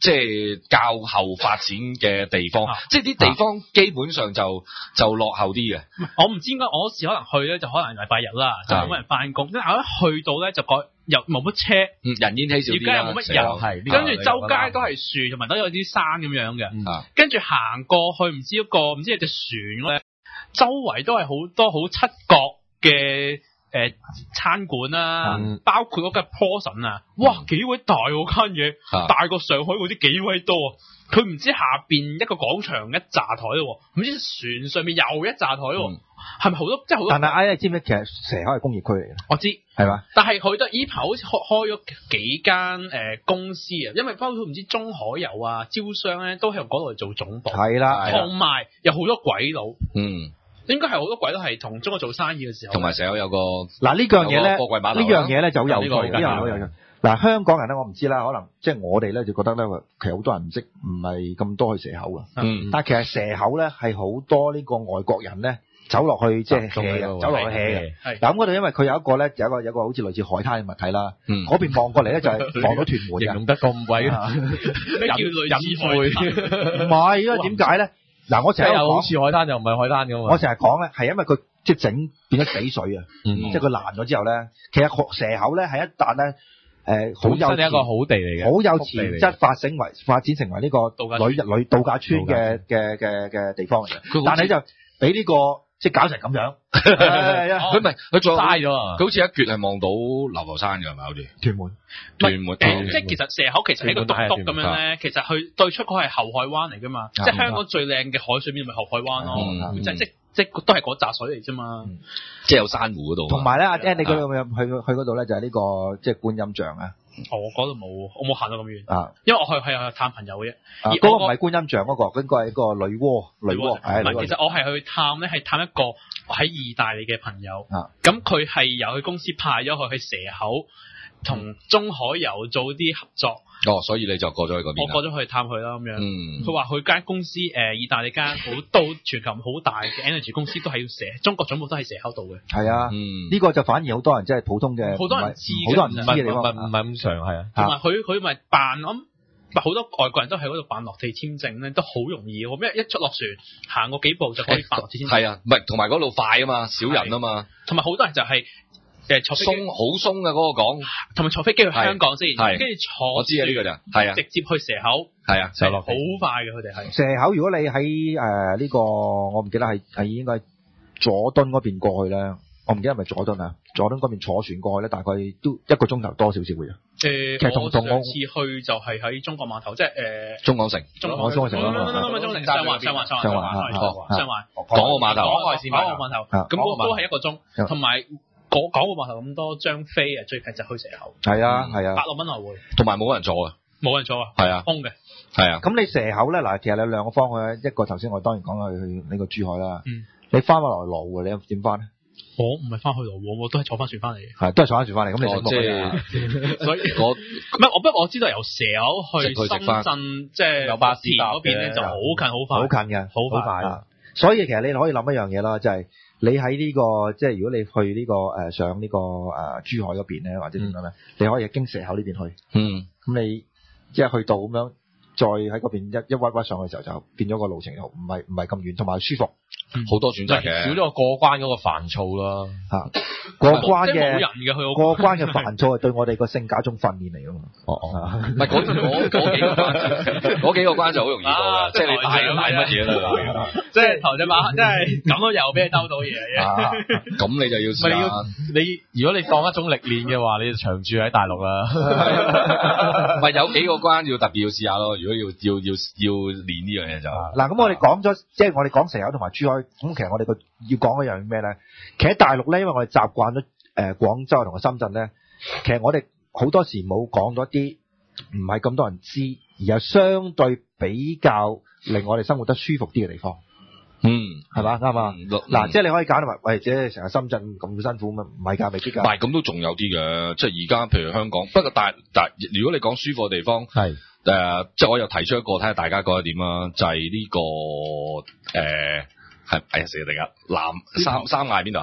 即係較後發展嘅地方，即係啲地方基本上就落後啲嘅。 我唔知應該我嗰時可能去咧，就可能禮拜日啦，就冇乜人翻工。因為我一去到咧就又冇乜車， 人煙稀少啲啦， 又冇乜人，跟住周街都係樹，同埋都有啲山咁樣嘅。跟住行過去唔知有隻船咧，周圍都係好多好七角嘅餐館啦，包括嗰個 Portion 啊，哇幾鬼大喎間嘢，大過上海嗰啲幾鬼多啊！佢唔知下邊一個廣場一紮台咯，唔知船上面又一紮台喎，係咪好多？即係好多。但係你知唔知其實蛇口係工業區嚟嘅？我知係嘛？但係佢得依排好似開咗幾間公司啊，因為包括唔知中海油啊、招商咧都喺嗰度做總部。係啦，同埋有好多鬼佬。應該係好多鬼都係同中國做生意嘅時候，同埋成日有個嗱呢樣嘢咧，呢樣嘢咧就好有趣，呢樣好有趣。嗱香港人咧，我唔知啦，可能即係我哋咧就覺得咧，其實好多人唔識，唔係咁多去蛇口嘅。但係其實蛇口咧係好多呢個外國人咧走落去即係 hea 走落去 hea 嘅。嗱咁嗰度因為佢有一個咧有一個好似類似海灘嘅物體啦，嗰邊望過嚟咧就係望到屯門嘅。形容得咁鬼，咩叫類似海灘？唔係，因為點解咧？嗱，我成日好似海灘又唔係海灘咁嘛。我成日講咧，係因為佢即係整變咗死水啊，即係佢爛咗之後咧，其實蛇口咧係一笪咧好有一個好地嚟嘅，好有潛質發展成為呢個旅度假村嘅地方嚟嘅。但係就俾呢個即係搞成咁樣，佢唔係佢仲嘥咗啊！佢好似一橛係望到流浮山嘅係咪？好似屯門，即係其實蛇口其實係個篤篤咁樣咧，其實佢對出嗰係後海灣嚟噶嘛，即係香港最靚嘅海水面咪後海灣咯，即都係嗰扎水嚟啫嘛，即係有珊瑚嗰度。同埋咧，阿 Ann 你嗰度去嗰度咧就係呢個即係觀音像啊。我嗰度冇，我冇行到咁遠啊，因為我去係探朋友嘅啫。而嗰個唔係觀音像嗰個，應該係個女媧。其實我係去探咧，係探一個喺意大利嘅朋友。咁佢係由佢公司派咗佢去蛇口，同中海油做啲合作。所以你就過咗去嗰邊。我過咗去探佢啦，咁樣。佢話佢間公司意大利間到全球好大嘅 energy 公司都係要中國總部都係蛇口度嘅。係啊，呢個就反而好多人即係普通嘅，好多人知，好多人唔知嘅地方，唔係咁常係啊。同埋佢咪辦好多外國人都喺嗰度辦落地簽證咧，都好容易。我一出落船行過幾步就可以辦落地簽證。係啊，唔係同埋嗰度快啊嘛，少人啊嘛。同埋好多人就係。坐飛機好鬆嘅嗰個港，同埋坐飛機去香港先，跟住坐。我知啊，呢個就係啊，直接去蛇口，係啊，上落好快嘅佢哋係。蛇口如果你喺呢個，我唔記得係應該佐敦嗰邊過去咧，我唔記得係咪佐敦啊？佐敦嗰邊坐船過去咧，大概都1個鐘頭多少少嘅。其實我上次去就係喺中國碼頭，即係中港城，中港城上環，港澳碼頭，港澳碼頭，咁都係1個鐘，同埋。港澳碼頭咁多張飛啊，最近就去蛇口。係啊，86蚊來回，同埋冇人坐啊，冇人坐啊，係啊，空嘅，係啊。咁你蛇口咧嗱，其實有兩個方向，一個頭先我當然講去呢個珠海啦。你翻來羅湖，你點翻咧？我唔係翻去羅湖，我都係坐翻船翻嚟。係，都係坐翻船翻嚟。咁你即係，所以不過我知道由蛇口去深圳，即係有巴士嗰邊咧就好近好快，好近嘅，好快。所以其實你可以諗一樣嘢啦，就係。你喺呢個即係如果你去呢個上呢個珠海嗰邊咧，或者點樣咧，你可以經蛇口呢邊去。咁你一去到咁樣，再喺嗰邊一屈上去嘅時候，就變咗個路程唔係咁遠，同埋舒服，好多選擇嘅。少咗個過關嗰個煩躁啦。過關嘅煩躁係對我哋個性格一種訓練嚟㗎嘛。唔係嗰幾個關就好容易過嘅，即係你大乜嘢啦，即係頭隻馬，即係咁都又俾你兜到嘢嘅。咁你就要試下。你如果你當一種歷練嘅話，你就長住喺大陸啦。唔係有幾個關要特別要試下咯。如果要練呢樣嘢就嗱，咁我哋講咗，即係我哋講蛇口同埋珠海。咁其實我哋要講一樣咩咧？其實喺大陸咧，因為我哋習慣咗廣州同埋深圳咧，其實我哋好多時冇講到一啲唔係咁多人知，而係相對比較令我哋生活得舒服啲嘅地方。係嘛？啱啊！嗱，即係你可以揀埋，喂，即係成日深圳咁辛苦嘛？唔係㗎，未必㗎。唔係咁都仲有啲嘅，即係而家譬如香港，不過但如果你講舒服嘅地方，係即係我又提出一個，睇下大家覺得點啊？就係呢個係死定啊！三亞邊度啊？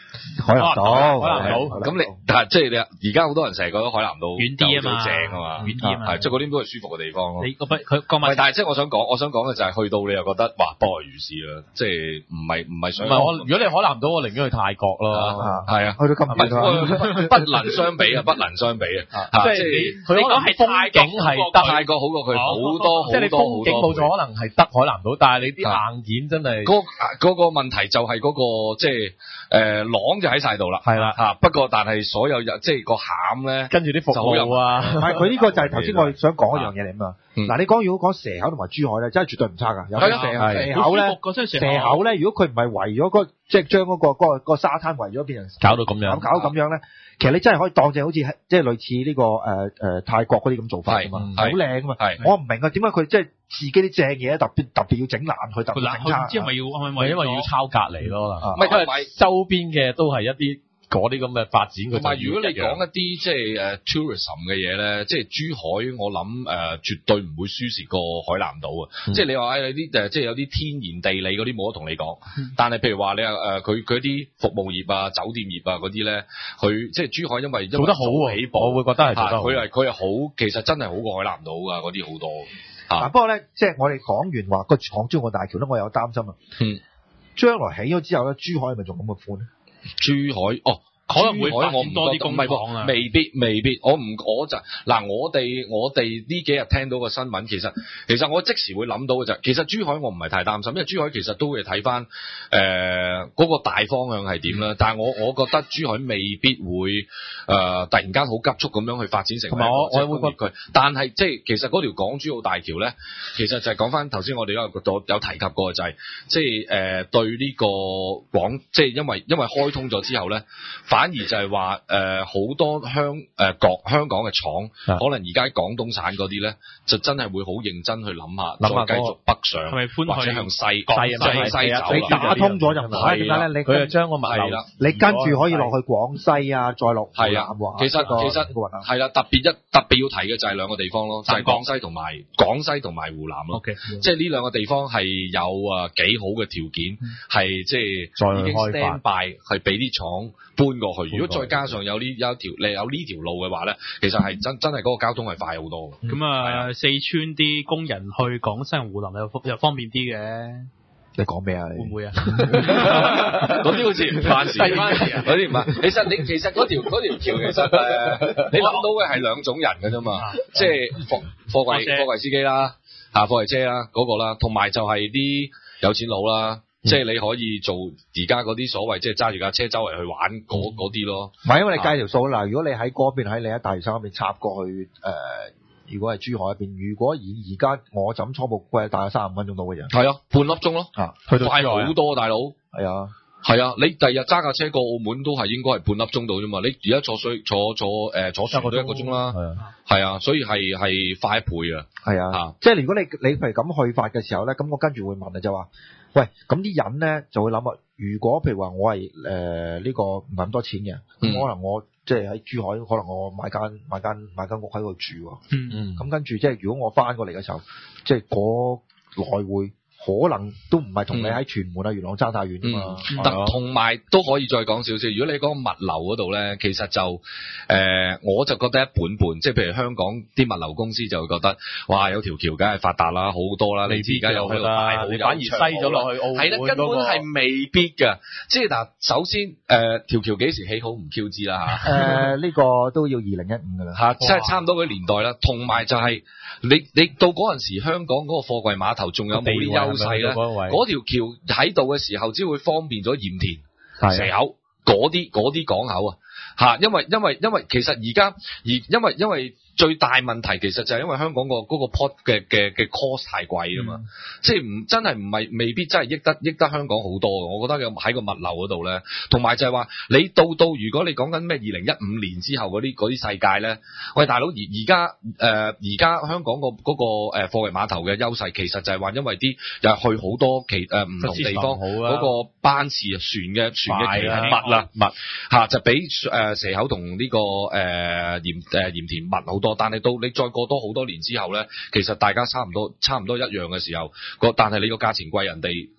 海南島， 咁你但係即係你而家好多人成日覺得海南島遠啲啊嘛， 正啊嘛， 遠啲啊嘛， 係即係嗰啲都係舒服嘅地方咯。 你佢個問題， 但係即係我想講嘅就係去到你又覺得哇不外如是啦，即係唔係想。 唔係我如果你海南島，我寧願去泰國咯。 係啊， 去到咁遠不能相比啊，不能相比啊。即係佢可能係風景係得泰國好過佢好多， 即係你風景冇咗可能係得海南島，但係你啲硬件真係嗰個問題就係嗰個即係廊就喺晒度啦。係啦嚇，不過但係所有即係個餡咧， 跟住啲服務啊，但係佢呢個就係頭先我想講一樣嘢嚟嘛。嗱，你如果講蛇口同埋珠海咧，真係絕對唔差㗎。有蛇口咧，蛇口咧，如果佢唔係圍咗即係將嗰個沙灘圍咗變成搞到咁樣， 搞到咁樣咧，其實你真係可以當正好似即係類似呢個泰國嗰啲咁做法㗎嘛，好靚㗎嘛。我唔明啊，點解佢即係自己啲正嘢特別要整爛佢，特別整差？ 即係咪因為要抄隔離咯？ 唔係，因為周邊嘅都係一啲。嗰啲咁嘅發展，同埋如果你講一啲即係tourism 嘅嘢咧，即係珠海，我諗絕對唔會輸蝕過海南島啊！即係你話有啲即係有啲天然地理嗰啲冇得同你講，但係譬如話你佢啲服務業啊、酒店業啊嗰啲咧，佢即係珠海因為做得好起步，我會覺得係做得好。 佢係好，其實真係好過海南島㗎嗰啲好多。 嗱，不過咧，即係我哋講完話個港珠澳大橋咧，我有擔心啊。將來起咗之後咧，珠海係咪仲咁嘅寬咧？ 珠海可能會發展多啲工廠啊，未必，我就嗱，我哋呢幾日聽到個新聞，其實我即時會諗到嘅就係，其實珠海我唔係太擔心，因為珠海其實都會睇翻嗰個大方向係點啦。但係我覺得珠海未必會突然間好急速咁樣去發展成，同埋我會覺得佢，但係即係其實嗰條港珠澳大橋咧，其實就係講翻頭先我哋有提及過嘅就係，即係對呢個即係因為開通咗之後咧。反而就係話好多香港嘅廠，可能而家喺廣東省嗰啲咧，就真係會好認真去諗下，再繼續北上，或者向西走。 你打通咗就唔係點解咧？佢就將個物流，你跟住可以落去廣西啊，再落湖南話。 其實係啦，特別要提嘅就係兩個地方咯，就係廣西同埋湖南咯。即係呢兩個地方係有幾好嘅條件，係即係已經 stand by 係俾啲廠搬過去，如果再加上有呢條路嘅話咧，其實係真係嗰個交通係快好多。 咁四川啲工人去廣西同湖南又方便啲嘅。 你講咩啊？會唔會啊？ 嗰啲好似唔關事，嗰啲唔係。其實嗰條橋其實你諗到嘅係兩種人嘅啫嘛，即係貨櫃司機啦，貨櫃車啦嗰個啦，同埋就係啲有錢佬啦。即係你可以做而家嗰啲所謂即係揸住架車周圍去玩嗰啲咯。 唔係因為你計條數嗱，如果你喺嗰邊喺你喺大嶼山嗰邊插過去如果係珠海嗰邊，如果而家我就咁初步計大概35分鐘到嘅人。 係啊，半粒鐘咯。 去到快好多大佬。係啊，你第日揸架車過澳門都係應該係半粒鐘到啫嘛。你而家坐船都1個鐘啦。係啊，所以係快一倍啊。係啊， 即係如果你譬如咁去法嘅時候咧，咁我跟住會問你就話，喂，咁啲人咧就會諗啊，如果譬如話我係呢個唔係咁多錢嘅，可能我即係喺珠海，可能我買間屋喺度住喎。咁跟住即係如果我翻過嚟嘅時候，即係嗰來回。可能都唔係同你喺屯門啊、元朗爭太遠啊嘛， 同埋都可以再講少少。如果你講物流嗰度咧，其實就我就覺得一半半，即係譬如香港啲物流公司就會覺得，哇有條橋梗係發達啦，好多啦，你知而家有喺度大好， 反而西咗落去澳門， 係啦，根本係未必㗎。即係嗱，首先條橋幾時起好唔 Q 知啦嚇。 呢個都要2015㗎啦嚇，即係差唔多嗰個年代啦。同埋就係你到嗰陣時，香港嗰個貨櫃碼頭仲有冇啲優勢咧？嗰條橋喺度嘅時候，只會方便咗鹽田、蛇口嗰啲港口啊嚇，因為其實而家因為最大問題其實就係因為香港嗰個 port 嘅 cost 太貴啊嘛，即係真係唔係未必真係益得香港好多嘅。我覺得喺個物流嗰度咧，同埋就係話你到如果你講緊咩2015年之後嗰啲世界咧，喂大佬而家香港嗰個貨櫃碼頭嘅優勢，其實就係話因為啲又去好多唔同地方嗰個班次船嘅期係密嚇，就比蛇口同呢個鹽田密好多。但係到你再過多好多年之後咧，其實大家差唔多一樣嘅時候，但係你個價錢貴人哋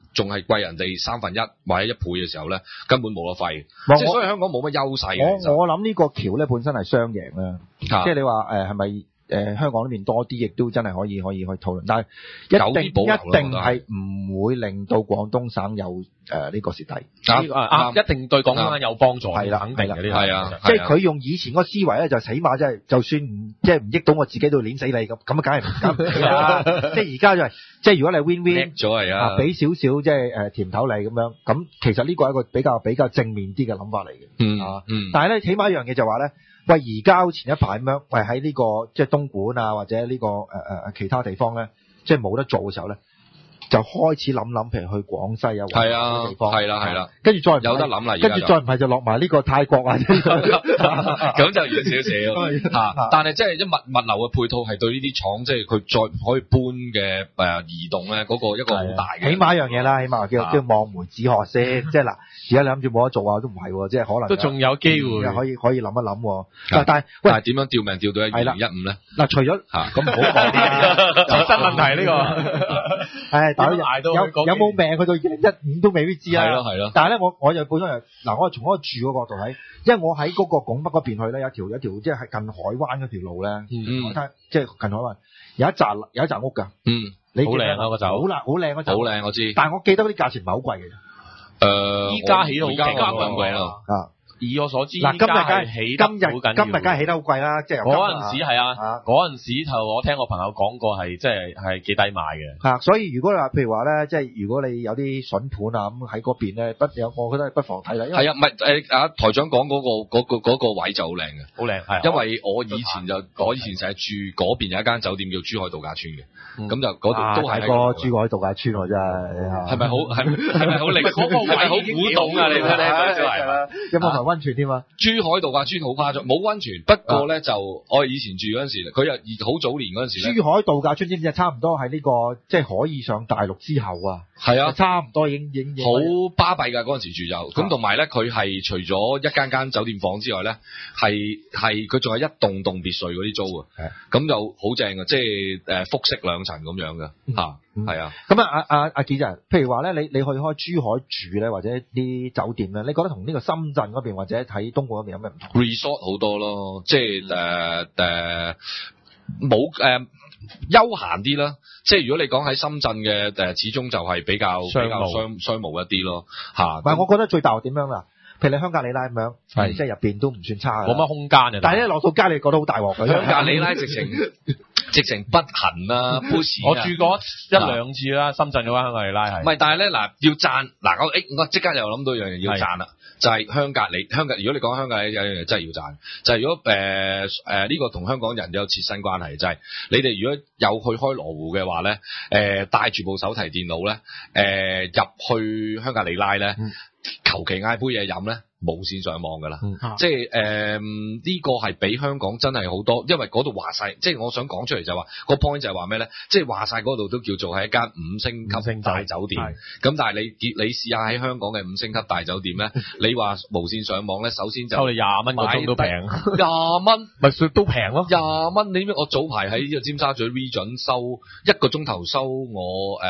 仲係貴人哋3分1或者1倍嘅時候咧，根本冇得揮。即係所以香港冇乜優勢嘅。 我諗呢個橋咧本身係雙贏啦，即係你話係咪？香港呢邊多啲，亦都真係可以去討論，但係一定係唔會令到廣東省有呢個蝕底。 一定對廣東省有幫助， 係啦， 肯定嘅呢個係啊， 即係佢用以前嗰個思維咧，就起碼即係就算唔益到我自己都碾死你咁啊，梗係唔得啦。即係而家就係即係如果你 win-win 咗係啊， 俾少少即係甜頭你咁樣，咁其實呢個係一個比較正面啲嘅諗法嚟嘅。但係咧，起碼一樣嘢就話咧。喂，而家好前一排咁樣，喂喺呢個即係東莞啊，或者呢個其他地方咧，即係冇得做嘅時候咧，就開始諗，譬如去廣西啊，或者啲地方， 係啦， 跟住再有得諗啦， 跟住再唔係就落埋呢個泰國啊， 咁就遠少少但係即係一物流嘅配套係對呢啲廠，即係佢再可以搬嘅移動咧，嗰個一個好大嘅。 起碼一樣嘢啦，起碼叫望梅止渴先，即係嗱。而家你諗住冇得做啊，都唔係喎，即係可能都仲有機會， 可以諗一諗。但係點樣吊命吊到2015咧？ 嗱，除咗咁唔好講啲真問題呢個。 但係有冇命去到2015都未必知啊。 係咯。 但係咧，我就本身嗱，我係從嗰個住嘅角度睇，因為我喺嗰個拱北嗰邊去咧，有一條即係近海灣嗰條路咧，我睇即係近海灣有一紮屋㗎。 好靚啊嗰紮， 好靚嗰紮， 好靚我知。 但係我記得嗰啲價錢唔係好貴嘅。 依家起到好貴啦。 以我所知， 嗱今日梗係起得好貴啦，即係嗰陣時係嗰陣時我聽我朋友講過係即係幾抵買嘅。 所以如果你話譬如話咧，即係如果你有啲筍盤啊咁喺嗰邊咧，我覺得不妨睇啦。 係啊，唔係台長講嗰個位就好靚嘅， 好靚係。 因為我以前成日住嗰邊有一間酒店叫珠海度假村嘅，咁就嗰度都係個珠海度假村真係。 係咪好令嗰個位好古董啊？你睇有冇埋溫泉添啊？ 珠海度假村好誇張，冇溫泉，不過咧就我以前住嗰陣時，佢又好早年嗰陣時。 珠海度假村知唔知差唔多係呢個即係可以上大陸之後啊？ 係啊， 差唔多已經好巴閉㗎嗰陣時住就咁，同埋咧佢係除咗一間酒店房之外咧，係佢仲係一棟別墅嗰啲租啊，咁就好正㗎，即係複式2層咁樣嘅係啊。咁阿傑仔，譬如話咧，你去開珠海住咧，或者啲酒店咧，你覺得同呢個深圳嗰邊或者睇東莞嗰邊有咩唔同 ？resort 好多咯，即係冇休閒啲啦，即係如果你講喺深圳嘅始終就係比較商務一啲咯唔係，我覺得最大點樣啦？譬如你香格里拉咁樣，即係入邊都唔算差嘅， 冇乜空間嘅。 但係一落到街，你覺得好大鑊嘅。 香格里拉直情不行啦， 我住過1-2次啦，深圳嗰間香格里拉係。 唔係，但係咧要讚我即刻又諗到一樣嘢要讚啦，就係香格里。如果你講香格里有樣嘢真係要讚，就係如果呢個同香港人有切身關係，就係你哋如果有去開羅湖嘅話咧，帶住部手提電腦咧，入去香格里拉咧。求其嗌杯嘢飲咧，無線上網噶啦，即係呢個係比香港真係好多，因為嗰度話晒，即係我想講出嚟就話個 point 就係話咩咧，即係話晒嗰度都叫做係一間5星級大酒店，咁但係你試下喺香港嘅5星級大酒店咧，你話無線上網咧，首先就收你20蚊個鐘都平 ，20蚊咪算都平咯 ，20蚊你知唔知我早排喺呢個尖沙咀 Region 收1個鐘頭收我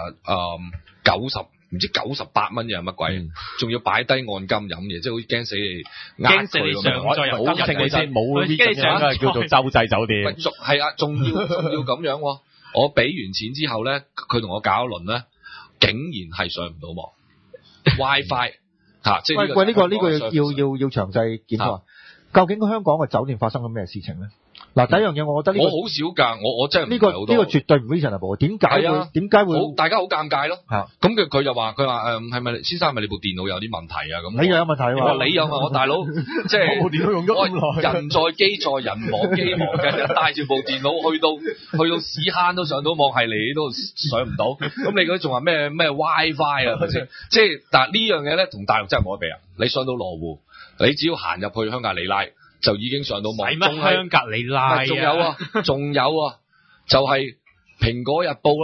90唔知98蚊嘅係乜鬼，仲要擺低按金飲嘢，即係好似驚死你， 驚死你上再有金你先冇呢啲咁嘅叫做洲際酒店。 係啊，仲要咁樣喎。我俾完錢之後咧，佢同我搞一輪咧，竟然係上唔到網 WiFi 即係呢個要詳細檢討。究竟香港嘅酒店發生咗咩事情咧？嗱，第一樣嘢，我覺得我好少㗎，我真係唔係好多。 呢個絕對唔 reasonable。點解會？ 大家好尷尬咯。咁佢就話係咪先生係咪你部電腦有啲問題啊？咁你又有問題喎？ 你有問我大佬，即係我部電腦用咗咁耐， 人在機在，人亡機亡嘅，帶住部電腦去到屎坑都上到網，係你都上唔到。咁你嗰啲仲話咩 WiFi 啊？係咪先？即係但係呢樣嘢咧，同大陸真係冇得比啊！你上到羅湖，你只要行入去香格里拉。就已經上到網， 使乜香格里拉啊？ 仲有啊，就係蘋果日報啦、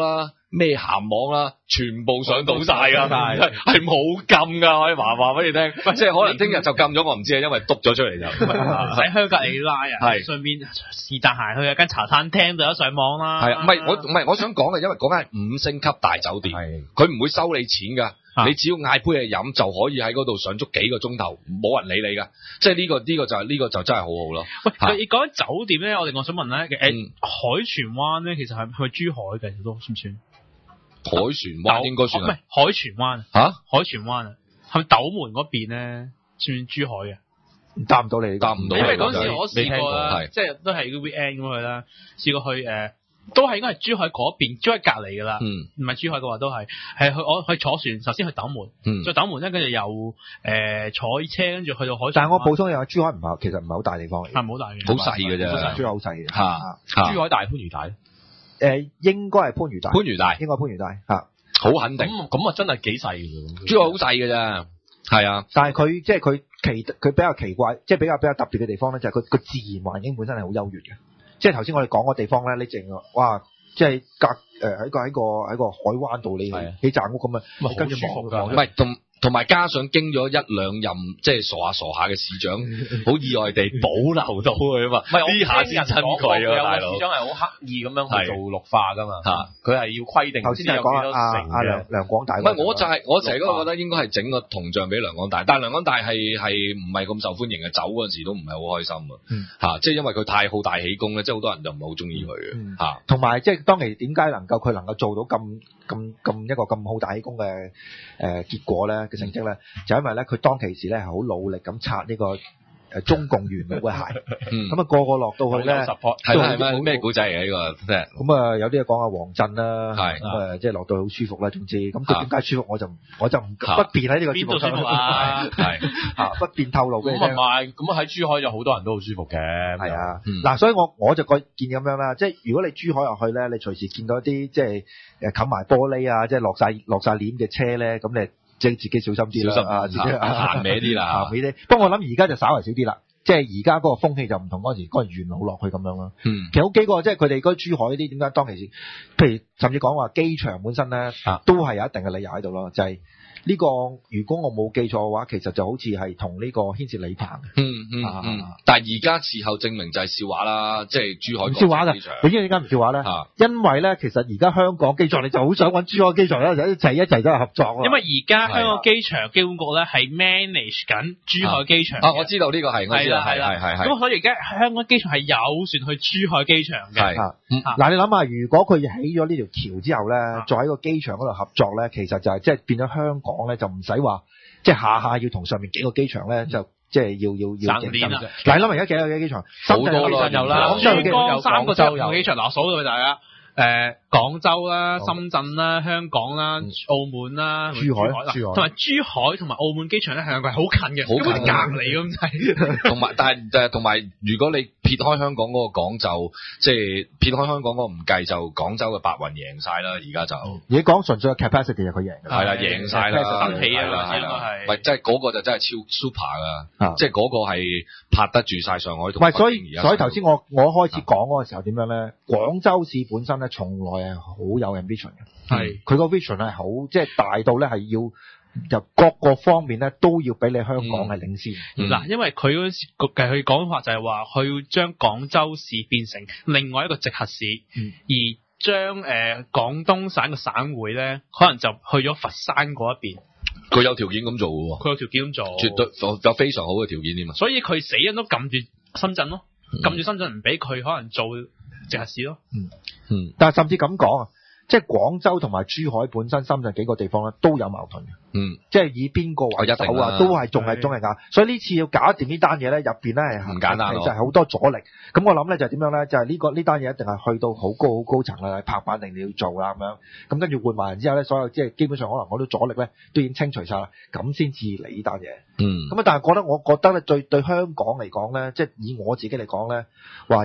咩鹹網啦，全部上到晒㗎，係冇禁㗎，可以話俾你聽。即係可能聽日就禁咗，我唔知啊，因為篤咗出嚟就喺香格里拉啊，上面是但行去間茶餐廳就有上網啦。 係啊，唔係我想講嘅，因為嗰間係5星級大酒店，佢唔會收你錢㗎。你只要嗌杯嘢飲就可以喺嗰度上足幾個鐘頭，冇人理你噶。即係呢個就真係好好咯。 喂，你講緊酒店咧，我想問咧，海泉灣咧，其實係咪珠海嘅都算唔算？ 海泉灣應該算係。唔係海泉灣嚇？ 海泉灣啊，係咪斗門嗰邊咧？算珠海嘅？ 答唔到你， 答唔到。 因為嗰陣時我試過啦，即係都係個 weekend 咁去啦，試過去都係應該係珠海嗰邊，珠海隔離㗎啦。唔係珠海嘅話都係去坐船，首先去斗門，再斗門咧，跟住又坐車，跟住去到海泉灣。 但係我補充一下，珠海其實唔係好大地方嚟， 係唔好大嘅， 好細嘅啫。 珠海好細嘅。 珠海大番禺大？ 應該係番禺大。 番禺大應該番禺大嚇， 好肯定。 咁啊，真係幾細嘅啫。 珠海好細嘅啫。係啊， 但係佢即係佢比較奇怪，即係比較特別嘅地方咧，就係佢個自然環境本身係好優越嘅。即係頭先我哋講個地方咧，你淨哇，即係隔喺個海灣度，你起間屋咁啊，跟住望， 唔係同埋加上經咗1-2任即係傻下嘅市長，好意外地保留到佢啊嘛。唔係呢下先珍貴啊，大佬。 市長係好刻意咁樣去做綠化噶嘛，佢係要規定。 頭先就講阿梁廣大。 唔係，我成日都覺得應該係整個銅像俾梁廣大，但係梁廣大係唔係咁受歡迎嘅，走嗰陣時都唔係好開心啊。即係因為佢太好大喜功咧，即係好多人就唔係好中意佢嘅嚇。 同埋即係當其點解佢能夠做到咁一個咁好大喜功嘅結果咧？嘅成績咧，就因為咧佢當其時咧係好努力咁擦呢個中共元老嘅鞋，咁啊個落到去咧， 係咩古仔嚟嘅呢個？即係咁啊有啲嘢講阿黃振啦，咁啊即係落到好舒服啦，總之咁佢點解舒服我就唔不便喺呢個節目上不便透露俾你聽。 咁喺珠海有好多人都好舒服嘅， 係啊，嗱，所以我就建議咁樣啦，即係如果你珠海入去咧，你隨時見到一啲即係冚埋玻璃啊，即係落晒簾嘅車咧，咁你即係自己小心啲啦，自己行歪啲啦， 行歪啲。不過我諗而家就稍為少啲啦，即係而家嗰個風氣就唔同嗰陣時嗰陣元老落去咁樣咯。其實好幾個即係佢哋嗰珠海嗰啲點解當其時，譬如甚至講話機場本身咧，都係有一定嘅理由喺度咯，就係呢個如果我冇記錯嘅話，其實就好似係同呢個牽涉李鵬嘅。 但係而家事後證明就係笑話啦，即係珠海笑話㗎。你知點解唔笑話咧？因為咧，其實而家香港機場你就好想揾珠海機場咧，一齊都係合作。 因為而家香港機場機管局咧係 manage 緊珠海機場。 我知道呢個係，我知道係。 咁所以而家香港機場係有船去珠海機場嘅。 嗱，你諗下，如果佢起咗呢條橋之後咧，再喺個機場嗰度合作咧，其實就係即係變咗香港咧就唔使話即係下要同上面幾個機場咧就即係要爭啲啦。 嗱，你諗而家幾多個機場？ 好多啦， 有啦，珠江3個就機場，嗱，數到俾大家。廣州啦、深圳啦、香港啦、澳門啦、珠海同埋珠海同埋澳門機場咧，係好近嘅，好近隔離咁滯。 同埋，但係同埋，如果你撇開香港嗰個廣就，即係撇開香港嗰個唔計，就廣州嘅白雲贏晒啦。而家就而家講純粹嘅 capacity 就佢贏嘅， 係啦，贏晒啦， 登起啊嘛， 係啦，唔係即係嗰個就真係超 super 噶，即係嗰個係拍得住晒上海同。 唔係，所以頭先我開始講嗰個時候點樣咧？廣州市本身咧，從來係好有 ambition 嘅，係佢個 vision 係好即係大到咧係要由各個方面咧都要比你香港係領先。 嗱，因為佢嗰時佢講法就係話佢要將廣州市變成另外一個直轄市，而將廣東省嘅省會咧可能就去咗佛山嗰一邊。 佢有條件咁做嘅喎， 佢有條件咁做， 絕對有非常好嘅條件添啊！ 所以佢死人都撳住深圳咯，撳住深圳唔俾佢可能做直轄市咯。 但係甚至咁講啊，即係廣州同埋珠海本身、深圳幾個地方咧都有矛盾嘅。即係以邊個為首啊，都係仲係硬。所以呢次要搞掂呢單嘢咧，入邊咧係唔簡單， 其實係好多阻力。咁我諗咧就係點樣咧？就係呢單嘢一定係去到好高層啦，拍板定你要做啦咁樣。咁跟住換埋人之後咧，所有即係基本上可能嗰啲阻力咧都已經清除晒啦，咁先至嚟呢單嘢。咁啊，但係我覺得咧，對香港嚟講咧，即係以我自己嚟講咧，話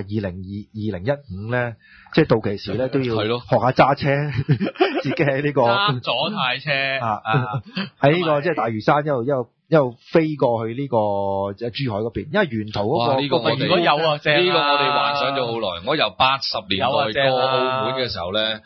2015咧，即係到期時咧都要學下揸車，自己喺呢個揸左軚車喺呢個即係大嶼山一路飛過去呢個即係珠海嗰邊，因為沿途嗰個呢個如果有啊， 呢個我哋幻想咗好耐。我由80年代過澳門嘅時候咧，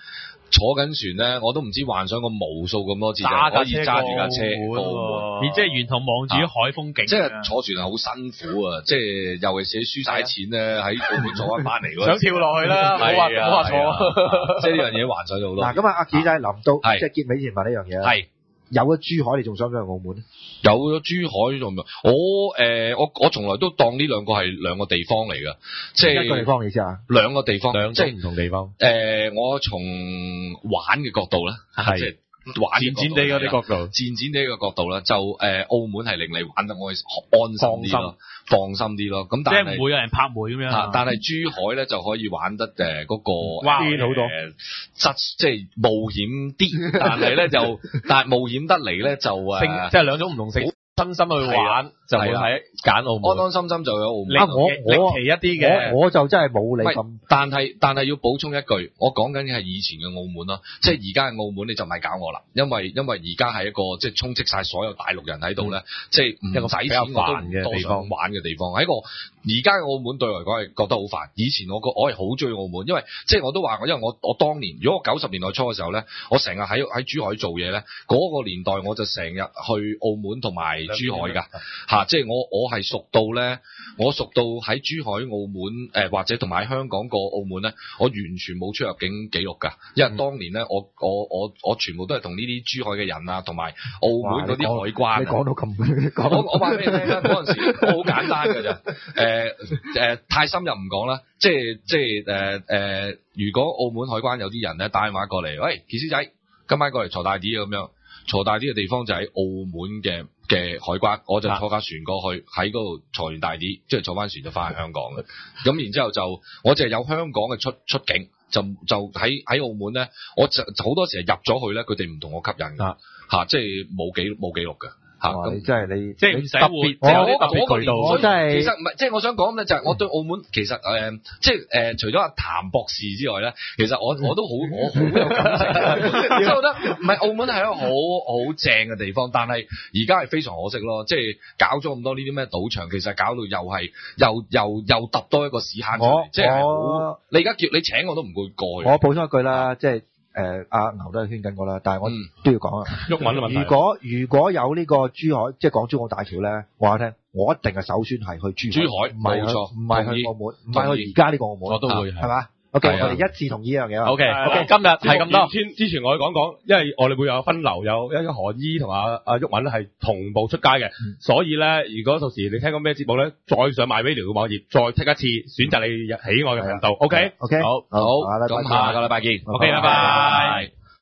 坐緊船咧，我都唔知幻想過無數咁多次就可以揸住架車過澳門， 而即係沿途望住海風景， 即係坐船係好辛苦啊！即係尤其是輸晒錢咧，喺澳門坐翻嚟嗰陣， 想跳落去啦，冇話錯， 即係呢樣嘢幻想到好多。 嗱，咁阿記仔臨到即係結尾前問呢樣嘢啦。係有咗珠海，你仲想唔想去澳門咧？ 有咗珠海仲我從來都當呢兩個係兩個地方嚟㗎，即係一個地方， 你知啊？ 兩個地方， 即係唔同地方。 我從玩嘅角度咧，即係玩賤賤地嗰啲角度， 賤賤地嘅角度啦，就澳門係令你玩得我安心啲咯，放心啲咯。咁但係即係唔會有人拍門咁樣。 但係珠海咧就可以玩得嗰個癲好多， 即係冒險啲，但係咧但係冒險得嚟咧就即係兩種唔同性。真心去玩就會喺揀澳門， 安安心心就有澳門。 我奇一啲嘅， 我就真係冇你咁。 但係要補充一句，我講緊嘅係以前嘅澳門咯，即係而家嘅澳門你就唔係搞我啦，因為而家係一個即係充斥晒所有大陸人喺度咧，即係唔使錢我都唔多想玩嘅地方。喺個而家嘅澳門對我嚟講係覺得好煩。以前我係好中意澳門，因為即係我都話因為我當年如果我90年代初嘅時候咧，我成日喺珠海做嘢咧，嗰個年代我就成日去澳門同埋珠海噶吓，即係我係熟到咧，我熟到喺珠海、澳門或者同埋喺香港過澳門咧，我完全冇出入境記錄噶，因為當年咧我全部都係同呢啲珠海嘅人啊，同埋澳門嗰啲海關。你講到咁，我話俾你聽啦，嗰陣時我好簡單㗎咋，太深入唔講啦，即係如果澳門海關有啲人咧打電話過嚟，喂，傑斯仔，今晚過嚟鋤大啲咁樣。鋤大啲嘅地方就喺澳門嘅海關，我就坐架船過去，喺嗰度鋤完大啲，即係坐翻船就翻去香港嘅。咁然之後我就係有香港嘅出境，就喺澳門咧，我就好多時係入咗去咧，佢哋唔同我吸引嘅嚇，即係冇記錄嘅。咁即係你即係唔使特別，特別渠道，我真係其實唔係，即係我想講咧，就係我對澳門其實即係除咗阿譚博士之外咧，其實我都好有感情，即係覺得唔係澳門係一個好正嘅地方，但係而家係非常可惜咯，即係搞咗咁多呢啲咩賭場，其實搞到又揼多一個屎坑出嚟，即係好你而家叫你請我都唔會過去。 我補充一句啦，即係。阿牛都係圈緊我啦，但係我都要講啊。 鬱文嘅問題。 如果有呢個珠海，即係港珠澳大橋咧，我話聽，我一定係首選係去珠海， 冇錯， 唔係去澳門，唔係去而家呢個澳門， 我都會係嘛 ？OK，我哋一致同意呢樣嘢。 OK，今日係咁多。之前我哋講，因為我哋會有分流，有一韓醫同埋阿鬱文咧係同步出街嘅，所以咧，如果到時你聽過咩節目咧，再上 MyRadio 嘅網頁，再剔一次，選擇你喜愛嘅頻道。OK， 好，咁下個禮拜見。 OK，拜拜。